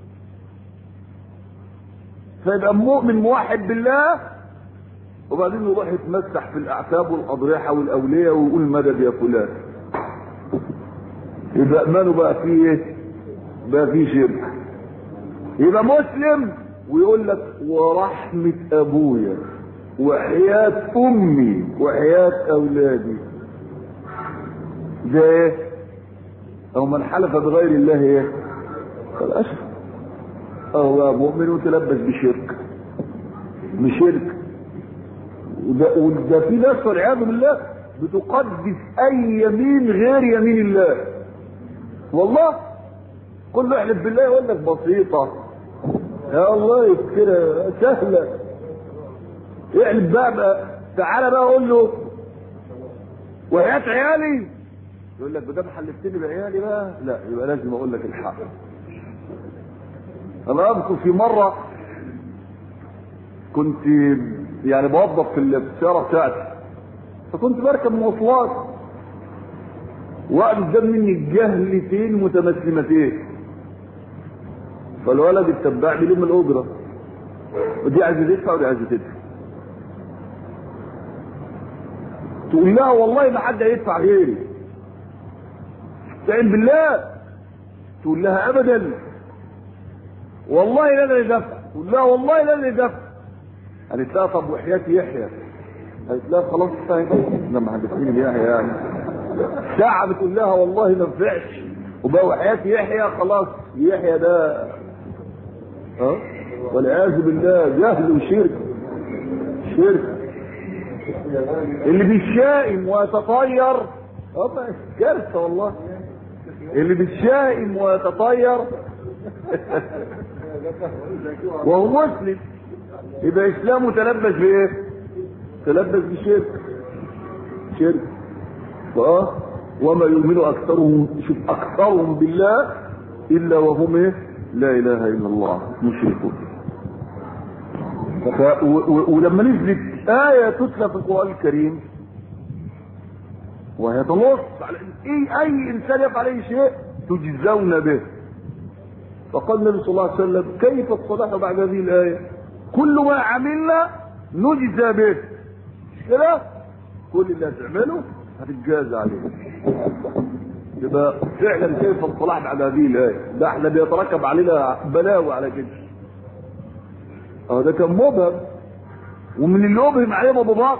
فيبقى مؤمن موحد بالله وبعدين يروح يتمسح في الاعتاب والاضرحه والاوليه ويقول مدد يا فلان. يبقى ايمانه بقى فيه ايه؟ بقى فيه شرك. يبقى مسلم ويقول لك ورحمه ابويا وحياه امي وحياه اولادي. ده ايه؟ او من حلف بغير الله ايه؟ خلاص هو مؤمن وتلبس بشرك بشرك. وده, وده في ناس والعياذ بالله بتقدس اي يمين غير يمين الله. والله كله يحلف بالله يقول لك بسيطه يا الله كده سهله. يحلف بقى, بقى تعالى بقى اقول له وحياة عيالي يقول لك بدل حلفتني بعيالي بقى لا يبقى لازم اقول لك الحق. انا اذكر في مره كنت يعني بوظف في السياره بتاعتي فكنت بركب مواصلات وقعد قدام مني جهلتين متمسلمتين. فالولد التباع بيلم الاجره ودي عايزه تدفع ودي عايزه تدفع. تقول لها والله ما حد هيدفع غيري. استعين بالله. تقول لها ابدا والله لا اللي دفع. تقول لها والله لا اللي دفع. قالت لها طب وحياتي يحيى؟ قالت لها خلاص فاهم لما حدثتني بيحيى يعني ساعه بتقول لها والله ما نفعش وبقى وحياتي يحيى خلاص يحيى ده ها والعياذ بالله جهل وشرك شرك. اللي بيشائم ويتطير اه كارثه والله. اللي بيشائم ويتطير وهو مسلم يبقى اسلامه تلبس بايه؟ تلبس بشرك شرك. اه وما يؤمن اكثرهم شوف اكثرهم بالله الا وهم ايه؟ لا اله الا الله مشركون. ف... و... و... ولما نزلت آية تتلى في القرآن الكريم وهي تنص على اي اي انسان يفعل اي شيء تجزون به، فقال النبي صلى الله عليه وسلم كيف الصلاح بعد هذه الآية؟ كل ما عملنا نجزى به، مش كده؟ كل اللي هتعمله هتتجازى عليه. يبقى فعلا كيف الصلاح بعد هذه الآية؟ ده احنا بيتركب علينا بلاوي على كده. اه ده كان مبهم، ومن اللي ابهم عليه ابو بكر،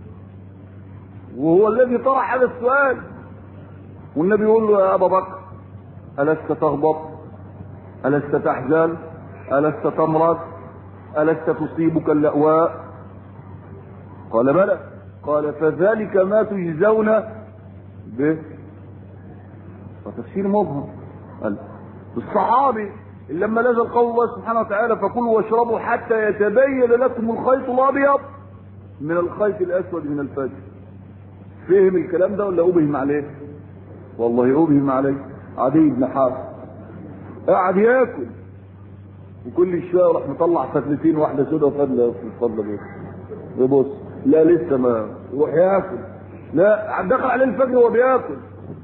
وهو الذي طرح هذا السؤال، والنبي يقول له يا ابا بكر ألست تغضب؟ ألست تحزن؟ ألست تمرض؟ ألست تصيبك اللأواء؟ قال بلى. قال فذلك ما تجزون به. وتفسير مبهم. قال الصحابي لما نزل قول الله سبحانه وتعالى فكلوا واشربوا حتى يتبين لكم الخيط الابيض من الخيط الاسود من الفجر، فهم الكلام ده ولا ابهم عليه؟ والله ابهم عليه. عدي بن حاتم قاعد ياكل وكل شويه راح مطلع فتلتين، واحده سوداء وفضله في الفضله دي، يبص لا لسه ما يروح ياكل، لا دخل عليه الفجر وهو بياكل.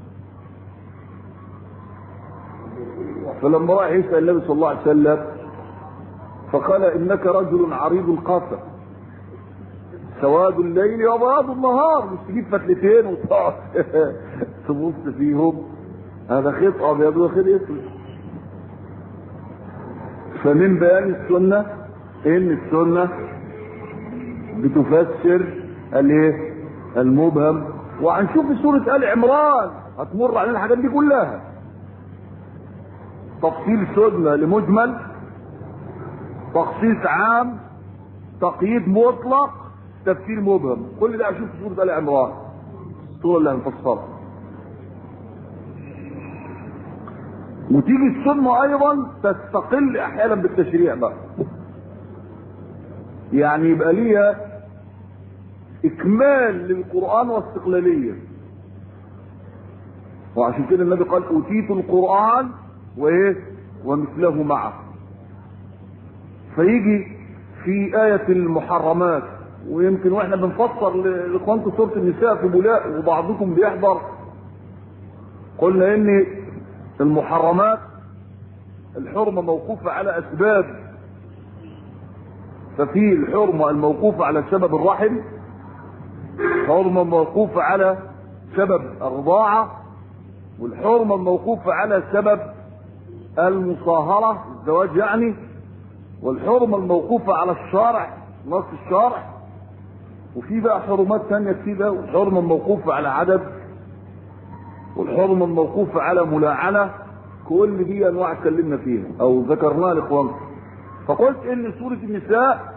فلما راح يسأل النبي صلى الله عليه وسلم فقال انك رجل عريض القافة سواد الليل وبياض النهار، مش تجيب فتلتين وتقعد تبص فيهم، هذا خيط ابيض وخيط اسود. فمن بيان السنة ان السنة بتفسر الايه؟ المبهم. وهنشوف في سورة آل عمران هتمر علينا الحاجات دي كلها، تفصيل سنة لمجمل، تخصيص عام، تقييد مطلق، تفسير مبهم. كل ده اشوف في سورة آل عمران، السورة اللي هنفسرها. وتيجي السنة ايضا تستقل احيانا بالتشريع بقى، يعني يبقى ليها اكمال للقرآن واستقلالية. وعشان كده النبي قال اوتيت القرآن وايه ومثله معه. فيجي في آية المحرمات، ويمكن واحنا بنفسر لاخوانكم سورة النساء في بولاء وبعضكم بيحضر، قلنا ان المحرمات الحرمة موقوفة على اسباب، ففي الحرمة الموقوفة على سبب الرحم، حرمة موقوفة على سبب الرضاعة، والحرمة الموقوفة على سبب المصاهرة الزواج يعني، والحرمة الموقوفة على الشارع نص الشارع، وفي بقى حرمات ثانية كتير، والحرمة الموقوفة على عدد، والحرمة الموقوفة على ملاعنة. كل دي انواع اتكلمنا فيها او ذكرناها لاخوانكم. فقلت ان سورة النساء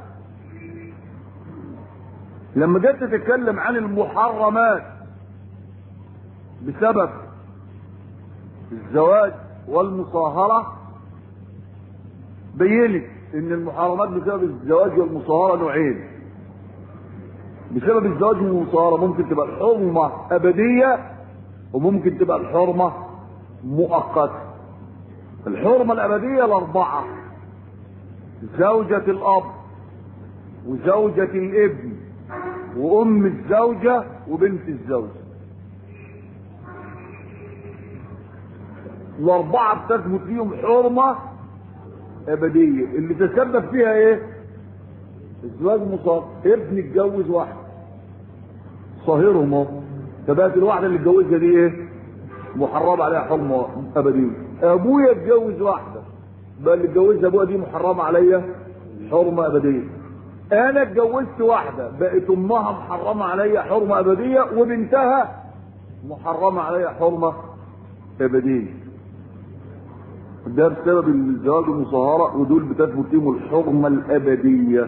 لما جت تتكلم عن المحرمات بسبب الزواج والمصاهرة بينت ان المحرمات بسبب الزواج والمصاهرة نوعين. بسبب الزواج والمصاهرة ممكن تبقى الحرمة ابدية وممكن تبقى الحرمة مؤقتة. الحرمة الابدية الاربعة: زوجة الاب وزوجة الابن وام الزوجة وبنت الزوجة. الاربعة بتثبت فيهم حرمة ابدية. اللي تسبب فيها ايه؟ الزواج مصاب. ابن اتجوز واحدة صاهرهم اهو، فبقت الواحدة اللي اتجوزها دي ايه؟ محرم عليها حرمة ابدية. ابويا اتجوز واحدة بقى اللي اتجوزها ابويا دي محرمة عليا حرمة ابدية. انا اتجوزت واحدة بقت امها محرمة عليا حرمة ابدية وبنتها محرمة عليا حرمة ابدية. ده بسبب الزواج والمصاهرة، ودول بتثبت فيهم الحرمة الابدية.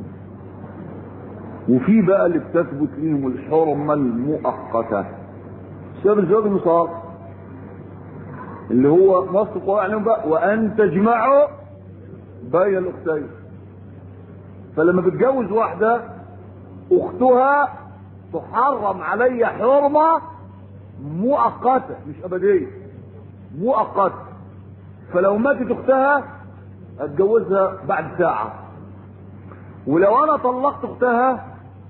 وفي بقى اللي بتثبت فيهم الحرمة المؤقتة بسبب الزواج والمصاهرة، اللي هو نص القرآن عليهم بقى وان تجمعوا بين الاختين. فلما بتجوز واحدة اختها تحرم عليها حرمة مؤقتة مش ابدية، مؤقتة. فلو ماتت اختها اتجوزها بعد ساعة. ولو انا طلقت اختها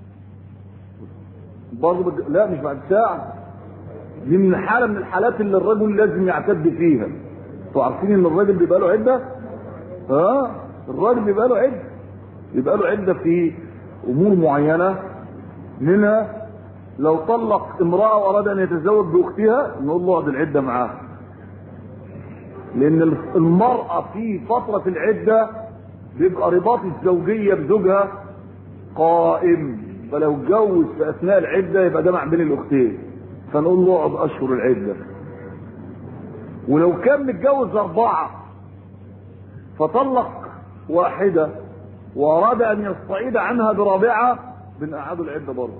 برضه بج... لا مش بعد ساعه. دي من حاله من الحالات اللي الرجل لازم يعتد فيها. انتوا عارفين ان الراجل بيبقى له عده؟ اه الراجل بيبقى له عده، بيبقى له عده في امور معينه، منها لو طلق امراه واراد ان يتزوج باختها نقول له اقعد العده معاها، لان المراه في فتره العده بيبقى رباط الزوجيه بزوجها قائم، فلو اتجوز في اثناء العده يبقى جمع بين الاختين، فنقول له اقعد اشهر العده. ولو كان متجوز اربعه فطلق واحده واراد ان يستعيد عنها برابعه بنقعدوا العده برضه،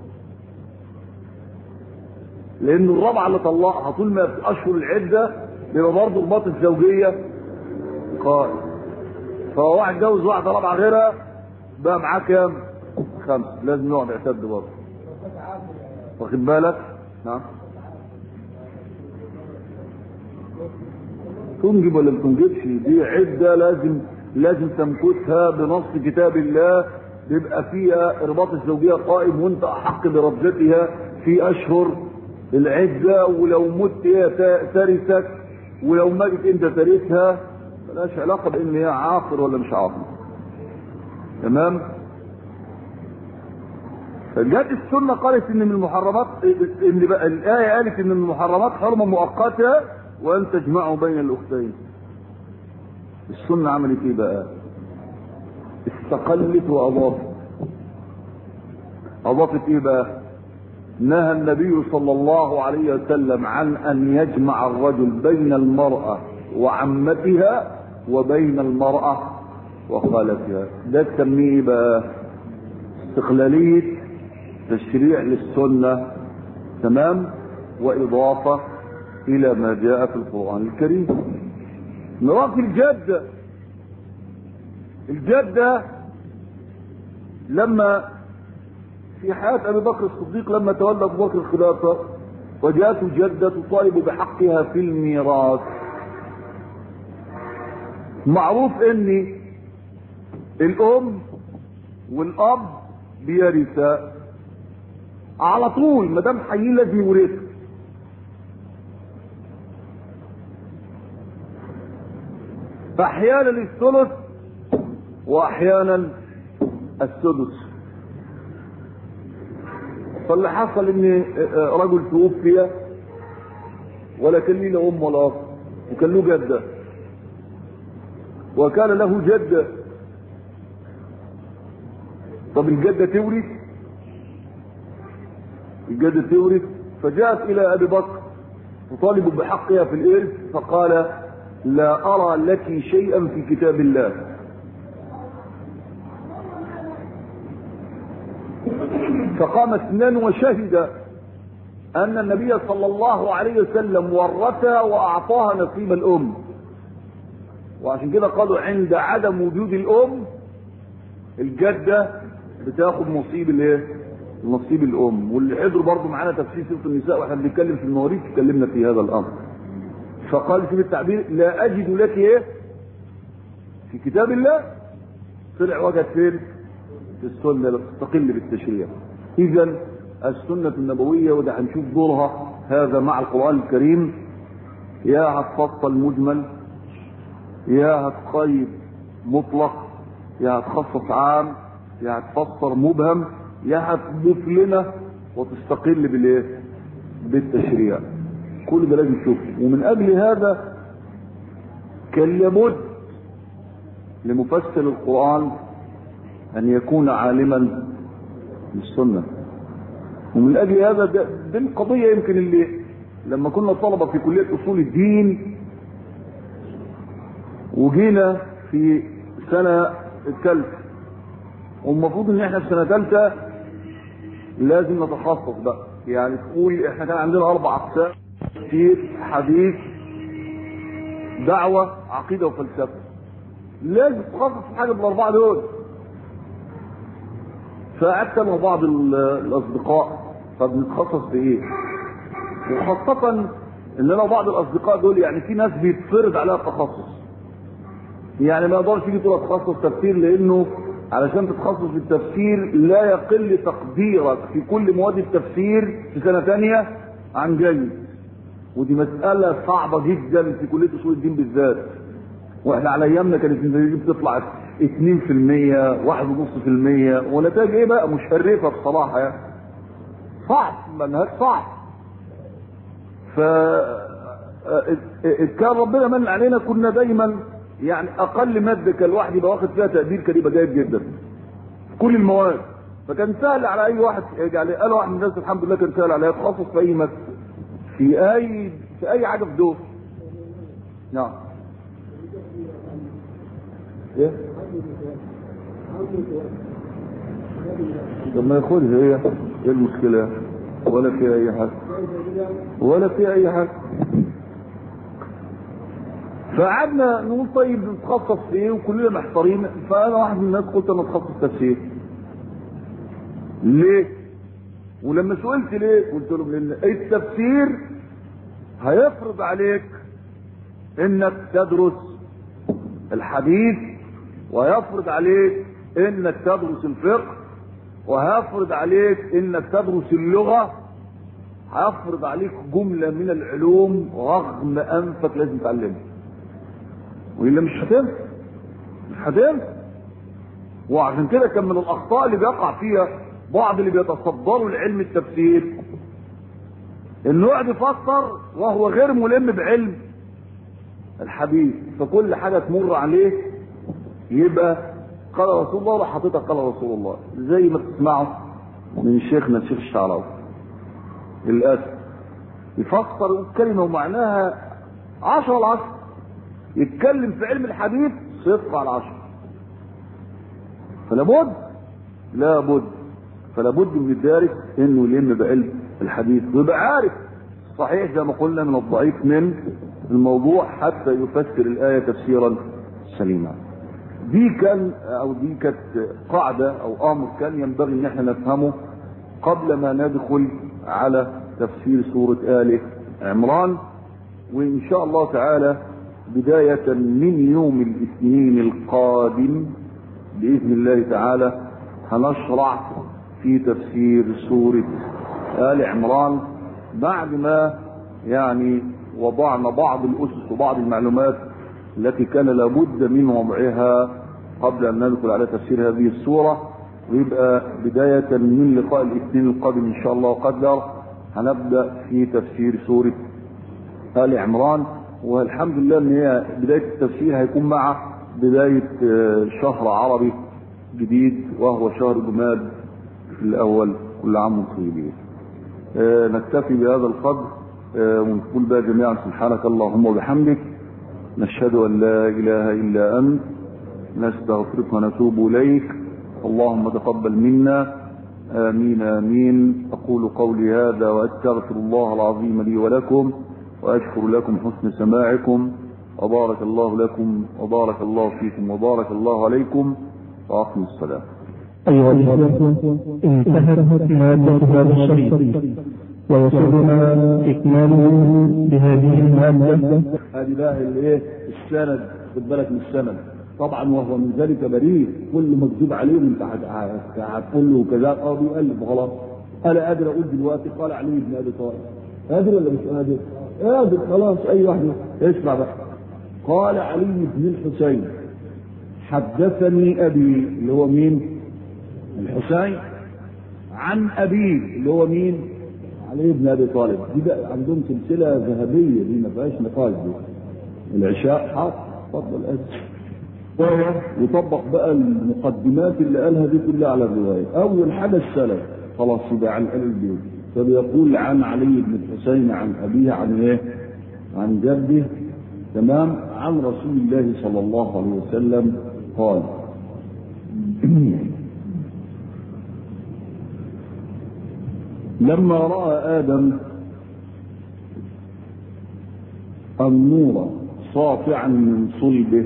لان الرابعه اللي طلقها طول ما في اشهر العده بيبقى برضه رباط الزوجيه قائم. فهو واحد جوز واحده رابعه غيرها بقى معاه كام؟ خمسه، لازم نقعد نعتد برضه. واخد بالك؟ نعم. تنجب ولا ما تنجبش دي عده لازم لازم تمكثها بنص كتاب الله، بيبقى فيها رباط الزوجيه قائم وانت احق بربجتها في اشهر العده، ولو مت هي ترثك ولو ماتت انت ترثها، ملهاش علاقه بان هي عاقر ولا مش عاقر. تمام؟ فجاءت السنه قالت ان من المحرمات، ان الايه قالت ان من المحرمات حرمه مؤقته وان تجمعوا بين الاختين. السنه عملت ايه بقى؟ استقلت واضافت. اضافت ايه بقى؟ نهى النبي صلى الله عليه وسلم عن ان يجمع الرجل بين المراه وعمتها وبين المراه وخالتها. ده تسميه ايه بقى؟ استقلاليه تشريع للسنه، تمام، واضافه الى ما جاء في القران الكريم. نرى في الجده الجده لما في حياه ابي بكر الصديق لما تولى ابو بكر الخلافه وجاءته جده تطالب بحقها في الميراث. معروف ان الام والاب بيرثا على طول، ما دام حيين لازم يورث. فاحيانا الثلث واحيانا السدس. فاللي حصل ان رجل توفي ولا كان ليه لا ام ولا اب، وكان له جده وكان له جده. طب الجده تورث؟ الجده تورث. فجاءت الى ابي بكر تطالب بحقها في الارث، فقال لا ارى لك شيئا في كتاب الله. فقام اثنان وشهد ان النبي صلى الله عليه وسلم ورثها واعطاها نصيب الام. وعشان كده قالوا عند عدم وجود الام الجده بتاخد نصيب الايه؟ نصيب الام. واللي حضروا برضه معانا تفسير سوره النساء واحنا بنتكلم في المواريث اتكلمنا في هذا الامر. فقال في التعبير لا اجد لك ايه في كتاب الله، طلع وجد فين؟ في السنه تستقل بالتشريع. اذا السنه النبويه وده هنشوف دورها هذا مع القران الكريم، يا هتفصل مجمل يا هتقيد مطلق يا هتخصص عام يا هتفسر مبهم يا هتضيف لنا وتستقل بالايه؟ بالتشريع. كل ده لازم تشوفه. ومن اجل هذا كان لابد لمفسر القرآن ان يكون عالما بالسنة. ومن اجل هذا دي القضية يمكن اللي لما كنا طلبة في كلية اصول الدين وجينا في سنة الثالثة، والمفروض ان احنا في سنة ثالثة لازم نتخصص بقى، يعني تقول احنا كان عندنا اربع اقسام: تفسير، حديث، دعوة، عقيدة وفلسفة. لازم تتخصص في حاجة من الاربعة دول. فقعدت مع بعض الاصدقاء فبنتخصص في ايه؟ وخاصة ان انا بعض الاصدقاء دول يعني في ناس بيتفرض عليها التخصص، يعني ما يقدرش يجي تقول اتخصص تفسير لانه علشان تتخصص في التفسير لا يقل تقديرك في كل مواد التفسير في سنة ثانية عن جيد. ودي مسألة صعبة جدا في كلية اصول الدين بالذات، واحنا على ايامنا كانت النتائج بتطلع اتنين في المية واحد ونص في المية ونتائج ايه بقى مشرفة بصراحة يعني. صعب، منهج صعب. ف كان ربنا من علينا كنا دايما يعني اقل ماده كان الواحد يبقى واخد فيها تقدير كان يبقى جيد جدا في كل المواد، فكان سهل على اي واحد يعني انا واحد من الناس الحمد لله كان سهل عليا اتخصص في اي ماده في اي في اي حاجه في دول. نعم. ايه؟ طب ما ياخدها هي، ايه المشكله؟ ولا فيها اي حاجه ولا فيها اي حاجه. فقعدنا نقول طيب نتخصص في ايه وكلنا محتارين، فانا واحد من الناس قلت انا اتخصص تفسير. ليه؟ ولما سئلت ليه قلت لهم لان التفسير هيفرض عليك انك تدرس الحديث، وهيفرض عليك انك تدرس الفقه، وهيفرض عليك انك تدرس اللغه، هيفرض عليك جمله من العلوم رغم انفك لازم تعلمها، والا مش هتنفع مش هتنفع. وعشان كده كان من الاخطاء اللي بيقع فيها بعض اللي بيتصدروا لعلم التفسير انه يقعد يفسر وهو غير ملم بعلم الحديث، فكل حاجه تمر عليه يبقى قال رسول الله وراح حاططها قال رسول الله، زي ما تسمعوا من شيخنا الشيخ الشعراوي للاسف يفسر كلمه ومعناها عشرة على عشرة، يتكلم في علم الحديث صفر على عشرة. فلا بد لا بد فلا بد من الدارس انه يلم بعلم الحديث ويبقى عارف صحيح زي ما قلنا من الضعيف من الموضوع حتى يفسر الآية تفسيرا سليما. دي كان او دي كانت قاعدة او امر كان ينبغي ان احنا نفهمه قبل ما ندخل على تفسير سورة آل عمران. وان شاء الله تعالى بداية من يوم الاثنين القادم بإذن الله تعالى هنشرع في تفسير سورة آل عمران بعد ما يعني وضعنا بعض الأسس وبعض المعلومات التي كان لابد من وضعها قبل أن ندخل على تفسير هذه السورة. ويبقى بداية من لقاء الاثنين القادم إن شاء الله قدر هنبدأ في تفسير سورة آل عمران. والحمد لله ان هي بداية التفسير هيكون مع بداية شهر عربي جديد وهو شهر جماد الاول. كل عام وانتم طيبين. نكتفي بهذا القدر ونقول بقى جميعا سبحانك اللهم وبحمدك نشهد ان لا اله الا انت نستغفرك ونتوب اليك. اللهم تقبل منا امين امين. اقول قولي هذا واستغفر الله العظيم لي ولكم وأشكر لكم حسن سماعكم وبارك الله لكم وبارك الله فيكم وبارك الله عليكم وأقم الصلاة. أيها الإخوة انتهت مادة هذا الشريط ويسرنا إكماله بهذه المادة. هذه بقى الايه السند، خد بالك من السند طبعا وهو من ذلك بريء. كل مكذوب عليه انت هتقول له كذا اه بيقلب غلط. انا قادر اقول دلوقتي قال علي بن ابي طالب قادر ولا مش قادر؟ قادر خلاص اي واحد اسمع بقى. قال علي بن الحسين حدثني ابي اللي هو مين؟ الحسين عن ابيه اللي هو مين؟ علي بن ابي طالب. دي بقى عندهم سلسله ذهبيه دي ما فيهاش نقاش. دي العشاء حاضر اتفضل اسف. يطبق بقى المقدمات اللي قالها دي كلها على الروايه. اول حاجه السلف خلاص يبقى عن ال البيت. فبيقول عن علي بن الحسين عن أبيه عن إيه؟ عن جده تمام عن رسول الله صلى الله عليه وسلم قال لما رأى آدم النور ساطعا من صلبه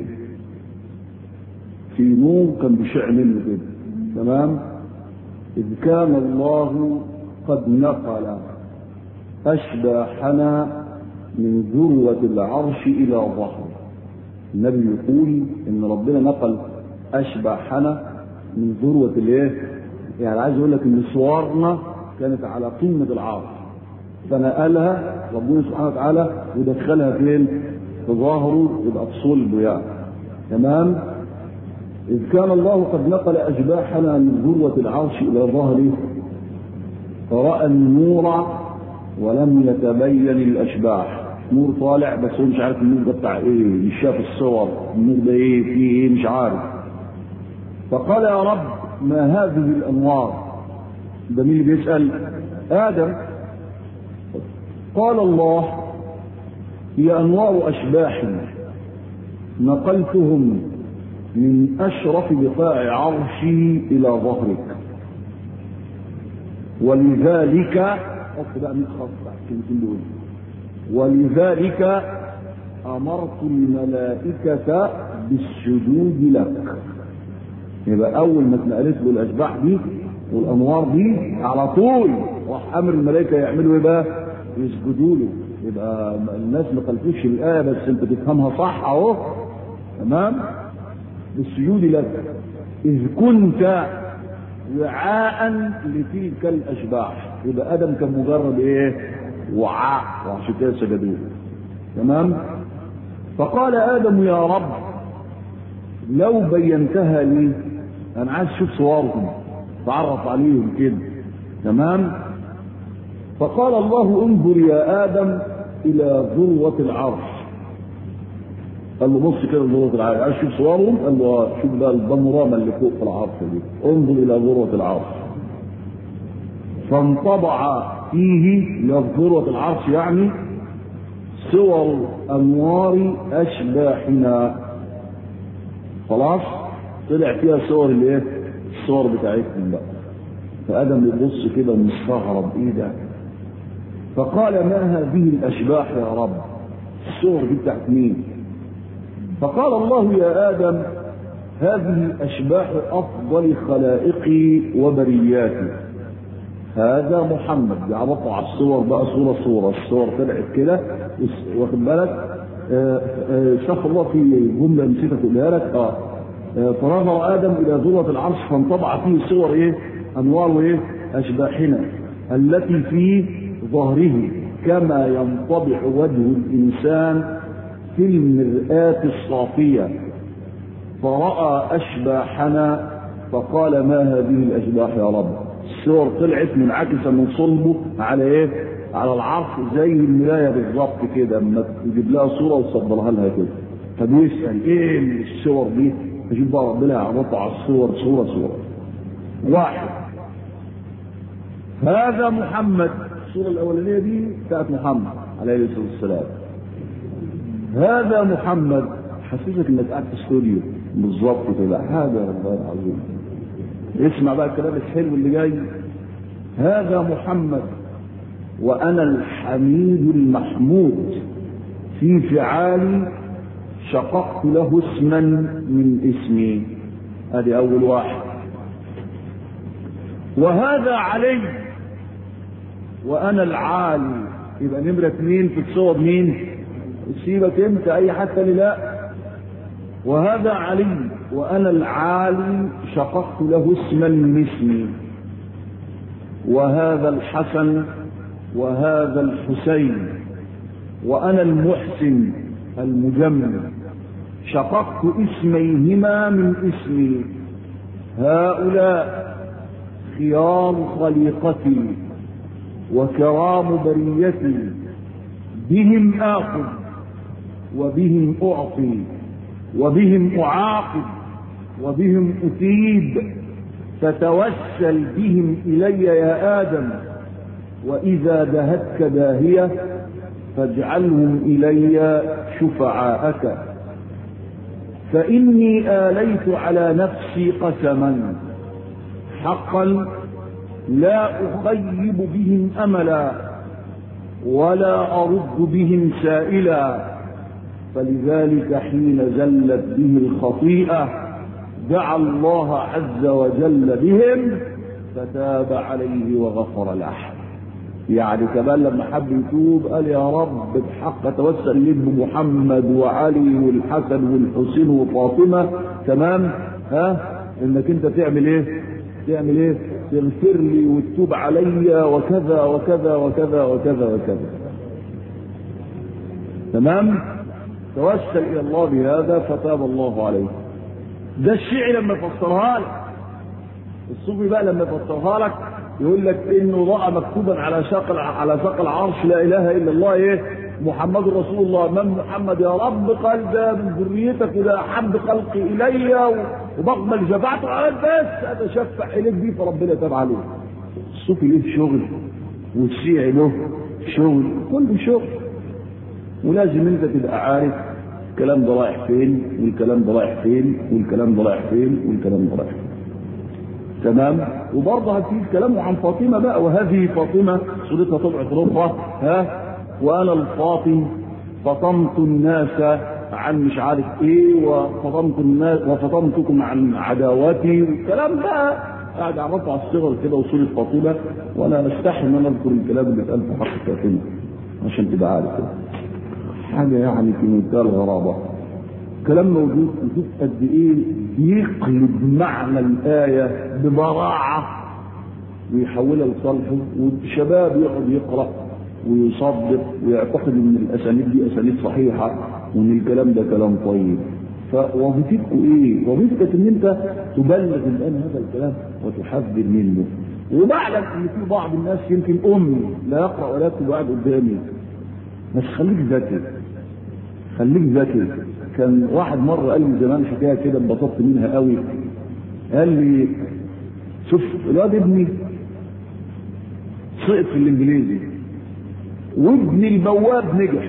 في نور كان بشع منه كده تمام إذ كان الله قد نقل أشباحنا من ذروة العرش إلى ظهر. النبي يقول إن ربنا نقل أشباحنا من ذروة الايه؟ يعني عايز اقول لك ان صورنا كانت على قمة العرش، فنقلها ربنا سبحانه وتعالى ودخلها فين؟ في ظهره، يبقى في صلبه يعني. تمام؟ إذ كان الله قد نقل أشباحنا من ذروة العرش إلى ظهره فرأى النور ولم يتبين الأشباح. نور طالع بس هو مش عارف النور ده بتاع إيه، مش شاف الصور، النور ده إيه فيه إيه مش عارف. فقال يا رب ما هذه الأنوار؟ ده مين اللي بيسأل؟ آدم. قال الله هي أنوار أشباح نقلتهم من أشرف بقاع عرشي إلى ظهرك، ولذلك بقى دول ولذلك أمرت الملائكة بالسجود لك. يبقى أول ما اتنقلت له الأشباح دي والأنوار دي على طول راح أمر الملائكة يعملوا إيه بقى؟ يسجدوا له. يبقى الناس ما خلفوش الآية بس أنت تفهمها صح أهو. تمام؟ بالسجود لك إذ كنت وعاء لتلك الأشباح. يبقى آدم كان مجرد إيه؟ وعاء، وعشان كده سجدوه. تمام؟ فقال آدم يا رب لو بينتها لي، أنا عايز أشوف صورهم تعرف عليهم كده. تمام؟ فقال الله انظر يا آدم إلى ذروة العرش. قال له بص كده ذروة العرش، عايز تشوف صورهم؟ قال له شوف بقى البانوراما اللي فوق في العرش دي، انظر إلى ذروة العرش. فانطبع فيه لذروة العرش يعني صور أنوار أشباحنا. خلاص طلع فيها صور الايه؟ الصور بتاعتهم بقى. فآدم يبص كده مستغرب ايه ده؟ فقال ما هذه الأشباح يا رب؟ الصور دي بتاعت مين؟ فقال الله يا آدم هذه أشباح أفضل خلائقي وبرياتي. هذا محمد. بيعرفوا على الصور بقى صورة صورة، الصور طلعت كده واخد بالك. شاف الله في جملة نسيت تقولها لك. اه فنظر آدم إلى ذروة العرش فانطبع فيه صور ايه؟ أنوار وايه؟ أشباحنا التي في ظهره كما ينطبع وجه الإنسان في المرآة الصافية. فرأى أشباحنا فقال ما هذه الأشباح يا رب؟ الصور طلعت منعكسة من صلبه على ايه؟ على العرش زي المراية بالظبط كده، اما تجيب لها صورة وتصدرها لها كده. فبيسأل ايه الصور دي؟ فشوف بقى ربنا يعرضها على الصور صورة صورة. واحد هذا محمد، الصورة الأولانية دي بتاعت محمد عليه الصلاة والسلام. هذا محمد حسيتك انك قاعد في استوديو بالظبط كده، حاجة والله العظيم. اسمع بقى الكلام الحلو اللي جاي. هذا محمد وأنا الحميد المحمود في فعالي شققت له اسما من اسمي. هذه أول واحد. وهذا علي وأنا العالي. يبقى نمرة اثنين في الصور مين؟ سيبك انت أي حتى لا. وهذا علي وأنا العالي شققت له اسما من اسمي. وهذا الحسن وهذا الحسين وأنا المحسن المجمل شققت اسميهما من اسمي. هؤلاء خيار خليقتي وكرام بريتي، بهم آخذ وبهم أعطي وبهم أعاقب وبهم أثيب. فتوسل بهم إلي يا آدم، وإذا دهتك داهية فاجعلهم إلي شفعاءك. فإني آليت على نفسي قسما حقا لا أخيب بهم أملا ولا أرد بهم سائلا. فلذلك حين زلت به الخطيئة دعا الله عز وجل بهم فتاب عليه وغفر له. يعني كمان لما حب يتوب قال يا رب بحق توسل لي بمحمد وعلي والحسن والحسين وفاطمة. تمام؟ ها انك انت تعمل ايه؟ تعمل ايه؟ تغفر لي وتتوب علي وكذا وكذا وكذا وكذا وكذا. تمام؟ توسل الى الله بهذا فتاب الله عليه. ده الشيعي لما يفسرها لك. الصوفي بقى لما يفسرها لك يقول لك انه راى مكتوبا على ساق على ساق العرش لا اله الا الله ايه؟ محمد رسول الله. من محمد؟ يا رب قال ده من ذريتك وده احب خلقي الي وبقبل شفاعته على بس اتشفع اليك بيه فربنا تاب عليه. الصوفي ليه شغل والشيعي له شغل، كله شغل. ولازم انت تبقى عارف الكلام ده رايح فين والكلام ده رايح فين والكلام ده رايح فين والكلام ده رايح فين. تمام؟ وبرضه هتيجي كلامه عن فاطمه بقى، وهذه فاطمه صورتها طبعت ربها ها وانا الفاطم فطمت الناس عن مش عارف ايه وفطمت الناس وفطمتكم عن عداوتي والكلام بقى قاعد اعرفه على الصغر كده وصوره فاطمه، وانا استحي ان انا اذكر الكلام اللي اتقال في حق فاطمه عشان تبقى عارف كده. حاجه يعني في منتهى الغرابه. كلام موجود وشوف قد ايه بيقلب معنى الايه ببراعه ويحولها لصالحه، والشباب يقعد يقرا ويصدق ويعتقد ان الاسانيد دي اسانيد صحيحه وان الكلام ده كلام طيب. فوظيفتكم ايه؟ وظيفتك ان انت تبلغ الان هذا الكلام وتحذر منه. وبعلم ان في بعض الناس يمكن امي لا يقرا ولا يكتب قاعد قدامي، بس خليك ذكي، خليك ذكي. كان واحد مره قال لي زمان حكايه كده انبسطت منها قوي. قال لي شوف الواد ابني سقط في الانجليزي وابن البواب نجح.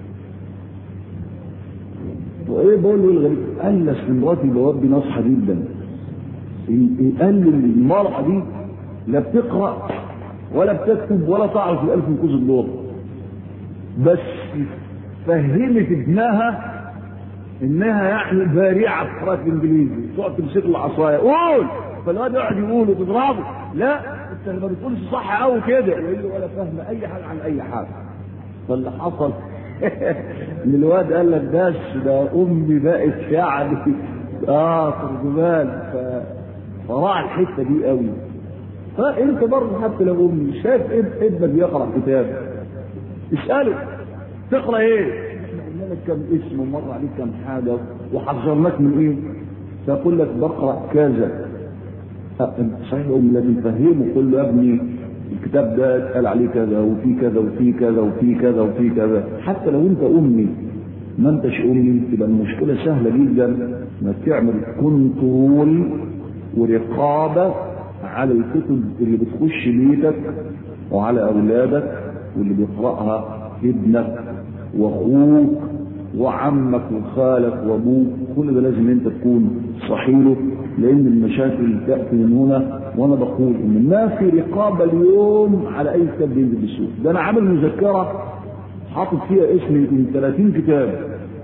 وايه بقول له الغريب؟ قال لي اصل مراتي البواب دي ناصحه جدا. قال لي المرأة دي لا بتقرا ولا بتكتب ولا تعرف الالف من كوز الدور، بس فهمت ابنها انها يعني بارعه في قراءه الانجليزي، تقعد تمسك له العصايه قول، فالواد يقعد يقول وتضربه. لا انت ما بتقولش صح قوي كده، يقول له ولا فاهم اي حاجه عن اي حاجه. فاللي حصل ان الواد قال لك ده ده امي بقت يعني اه ترجمان، فراعى الحته دي قوي. فانت برضه حتى لو امي شايف ابنك بيقرا كتاب اساله تقرا ايه؟ قلنا لك كم اسم ومر عليك كم حاجه وحذرناك من ايه؟ فيقول لك بقرا كذا. صحيح امي لازم تفهمه، قول له يا ابني الكتاب ده اتقال عليه كذا وفي كذا وفي كذا وفي كذا وفي كذا. حتى لو انت امي ما انتش امي تبقى المشكله سهله جدا انك تعمل كنترول ورقابه على الكتب اللي بتخش بيتك وعلى اولادك واللي بيقراها ابنك واخوك وعمك وخالك وابوك. كل ده لازم انت تكون صحيله، لان المشاكل تاتي من هنا. وانا بقول ان ما في رقابه اليوم على اي كتاب بينزل بالسوق. ده انا عامل مذكره حاطط فيها اسم من ثلاثين كتاب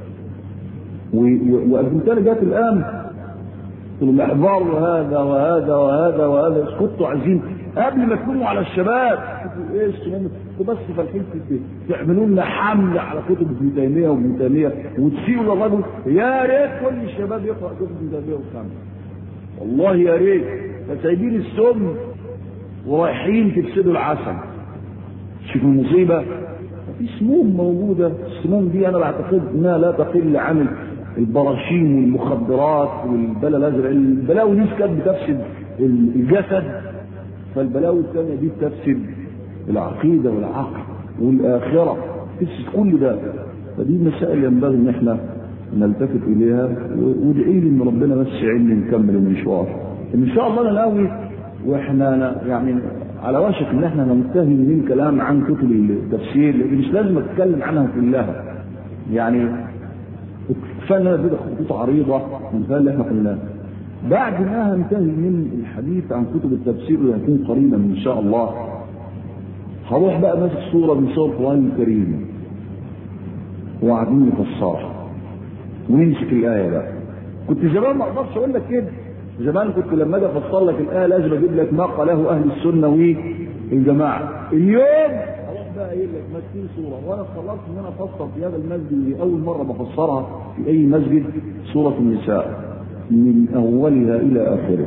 وقدمتها جات الان قلت لهم احذروا هذا وهذا وهذا وهذا. كنتوا عايزين قبل ما تكونوا على الشباب ايه السموم بس فالحين تعملوا لنا حمله على كتب ابن تيميه وابن تيميه وتسيبوا للرجل. يا ريت كل الشباب يقرا كتب ابن تيميه وخمسه، والله يا ريت. فسايبين السم ورايحين تفسدوا العسل. شوفوا المصيبه، في سموم موجوده. السموم دي انا بعتقد انها لا تقل عن البراشيم والمخدرات والبلا الازرق. البلاوي دي كانت بتفسد الجسد، فالبلاوي الثانيه دي بتفسد العقيده والعقل والاخره، تفسد كل ده. فدي مسائل ينبغي ان احنا نلتفت اليها. وادعي لي ان ربنا بس يعيني نكمل المشوار ان شاء الله. انا ناوي واحنا يعني على وشك ان احنا ننتهي من الكلام عن كتب التفسير، لان مش لازم اتكلم عنها كلها. يعني كفايه لنا كده خطوط عريضه من اللي احنا قلناه. بعد ما هنتهي من الحديث عن كتب التفسير اللي هيكون قريبا ان شاء الله، هروح بقى ماسك صوره من صور القران الكريم وقاعدين نفسرها ونمسك الايه بقى. كنت زمان ما اقدرش اقول لك كده. زمان كنت لما اجي افسر لك الايه لازم اجيب لك ما قاله اهل السنه والجماعه. اليوم اروح بقى قايل لك ماسكين صوره، وانا قررت ان انا افسر في هذا المسجد لاول مره بفسرها في اي مسجد سوره النساء. من أولها إلى آخرها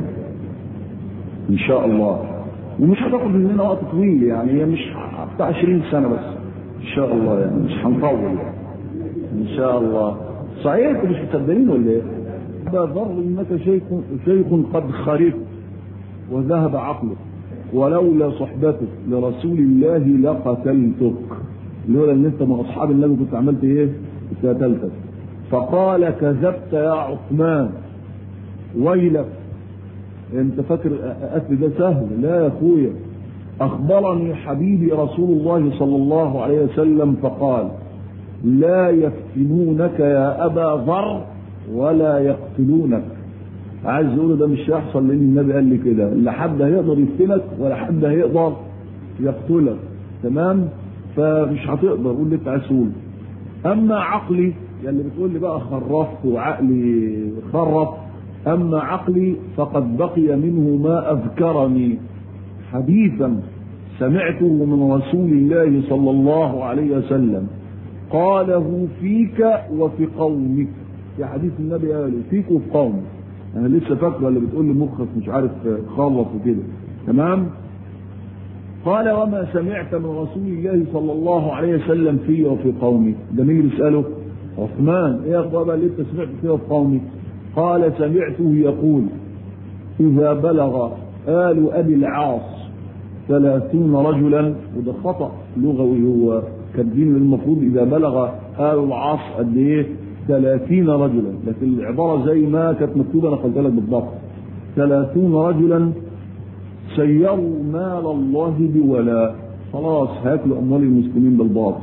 إن شاء الله. ومش هتاخد مننا وقت طويل يعني، هي مش بتاع عشرين سنة بس إن شاء الله يعني، مش هنطول يعني إن شاء الله. صحيح أنتوا مش مصدقين ولا إيه؟ أبا ذر إنك شيخ شيخ قد خرفت وذهب عقلك ولولا صحبتك لرسول الله لقتلتك. لولا ان انت مع اصحاب النبي كنت عملت ايه؟ قتلتك. فقال كذبت يا عثمان ويلك، انت فاكر قتل ده سهل؟ لا يا اخويا. اخبرني حبيبي رسول الله صلى الله عليه وسلم فقال لا يفتنونك يا ابا ذر ولا يقتلونك. عايز يقول ده مش هيحصل لان النبي قال لي كده، لا حد هيقدر يفتنك ولا حد هيقدر يقتلك. تمام؟ فمش هتقدر قول اللي انت عايز تقوله. اما عقلي يعني بتقول لي بقى خرفت وعقلي خرف، اما عقلي فقد بقي منه ما اذكرني حديثا سمعته من رسول الله صلى الله عليه وسلم قاله فيك وفي قومك. في حديث النبي قاله فيك وفي قومك. انا لسه فاكره اللي بتقول لي مخك مش عارف خلط وكده. تمام؟ قال وما سمعت من رسول الله صلى الله عليه وسلم في وفي قومي. ده مين اللي بيساله؟ عثمان. ايه يا اخويا اللي انت سمعت فيه وفي قومي؟ قال سمعته يقول اذا بلغ آل ابي العاص ثلاثين رجلا، وده خطأ لغوي هو كاتبين المفروض اذا بلغ آل العاص قد ايه؟ ثلاثين رجلا، لكن العبارة زي ما كانت مكتوبة انا قلت لك بالضبط ثلاثين رجلا سيروا مال الله بولاء، خلاص هياكلوا اموال المسلمين بالباطل،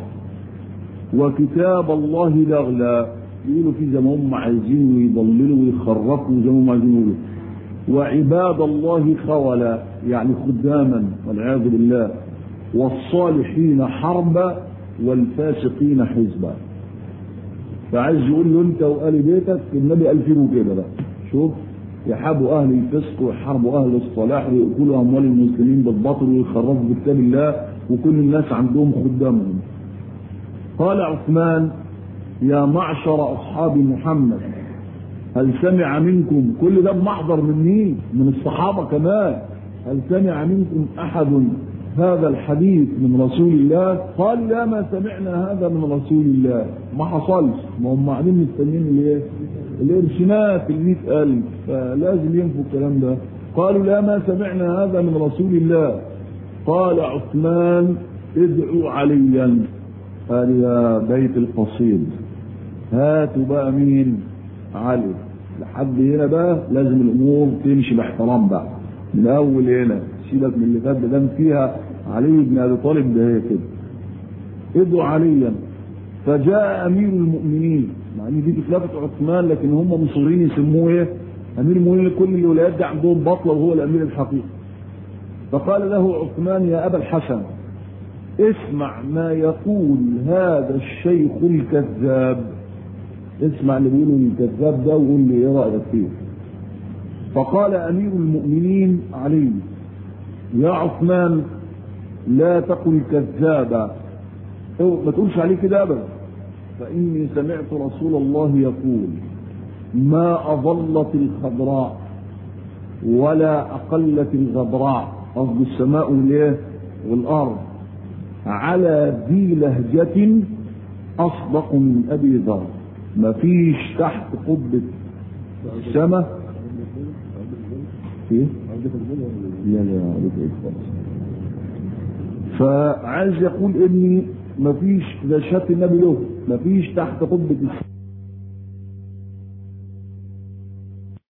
وكتاب الله لغلا، يقولوا في زي ما هم عايزين ويضللوا ويخرفوا زي ما هم عايزين يقولوا، وعباد الله خولا يعني خداما والعياذ بالله، والصالحين حربا والفاسقين حزبا. فعايز يقول له انت وآل بيتك النبي قال فيهم كده بقى، شوف يحابوا اهل الفسق ويحاربوا اهل الصلاح ويأكلوا اموال المسلمين بالباطل ويخرفوا بكتاب الله وكل الناس عندهم خدامهم. قال عثمان يا معشر اصحاب محمد هل سمع منكم، كل ده بمحضر من مين؟ من الصحابه كمان، هل سمع منكم احد هذا الحديث من رسول الله؟ قال لا ما سمعنا هذا من رسول الله. ما حصلش، ما هم قاعدين مستنيين الايه؟ الارشنات المئة ألف، فلازم ينفوا الكلام ده. قالوا لا ما سمعنا هذا من رسول الله. قال عثمان ادعوا عليا. قال يا بيت القصيد هاتوا بقى مين؟ علي. لحد هنا بقى لازم الامور تمشي باحترام بقى من اول هنا، سيبك من اللي فات ده فيها علي بن ابي طالب ده هي كده. ادعوا عليا. فجاء امير المؤمنين، مع ان دي خلافه عثمان لكن هم مصرين يسموه ايه؟ امير المؤمنين، كل الولايات دي عندهم بطله وهو الامير الحقيقي. فقال له عثمان يا ابا الحسن اسمع ما يقول هذا الشيخ الكذاب، اسمع اللي بيقوله الكذاب ده وقول لي ايه رايك فيه. فقال امير المؤمنين علي يا عثمان لا تقل كذابا، ما تقولش عليه كده ابدا، فاني سمعت رسول الله يقول ما اظلت الخضراء ولا اقلت الغبراء، قصد السماء والايه والارض، على ذي لهجة اصدق من ابي ذر. ما فيش تحت قبة السماء ايه؟ لا لا فعايز يقول اني ما فيش ده شات النبي له، ما فيش تحت قبة السماء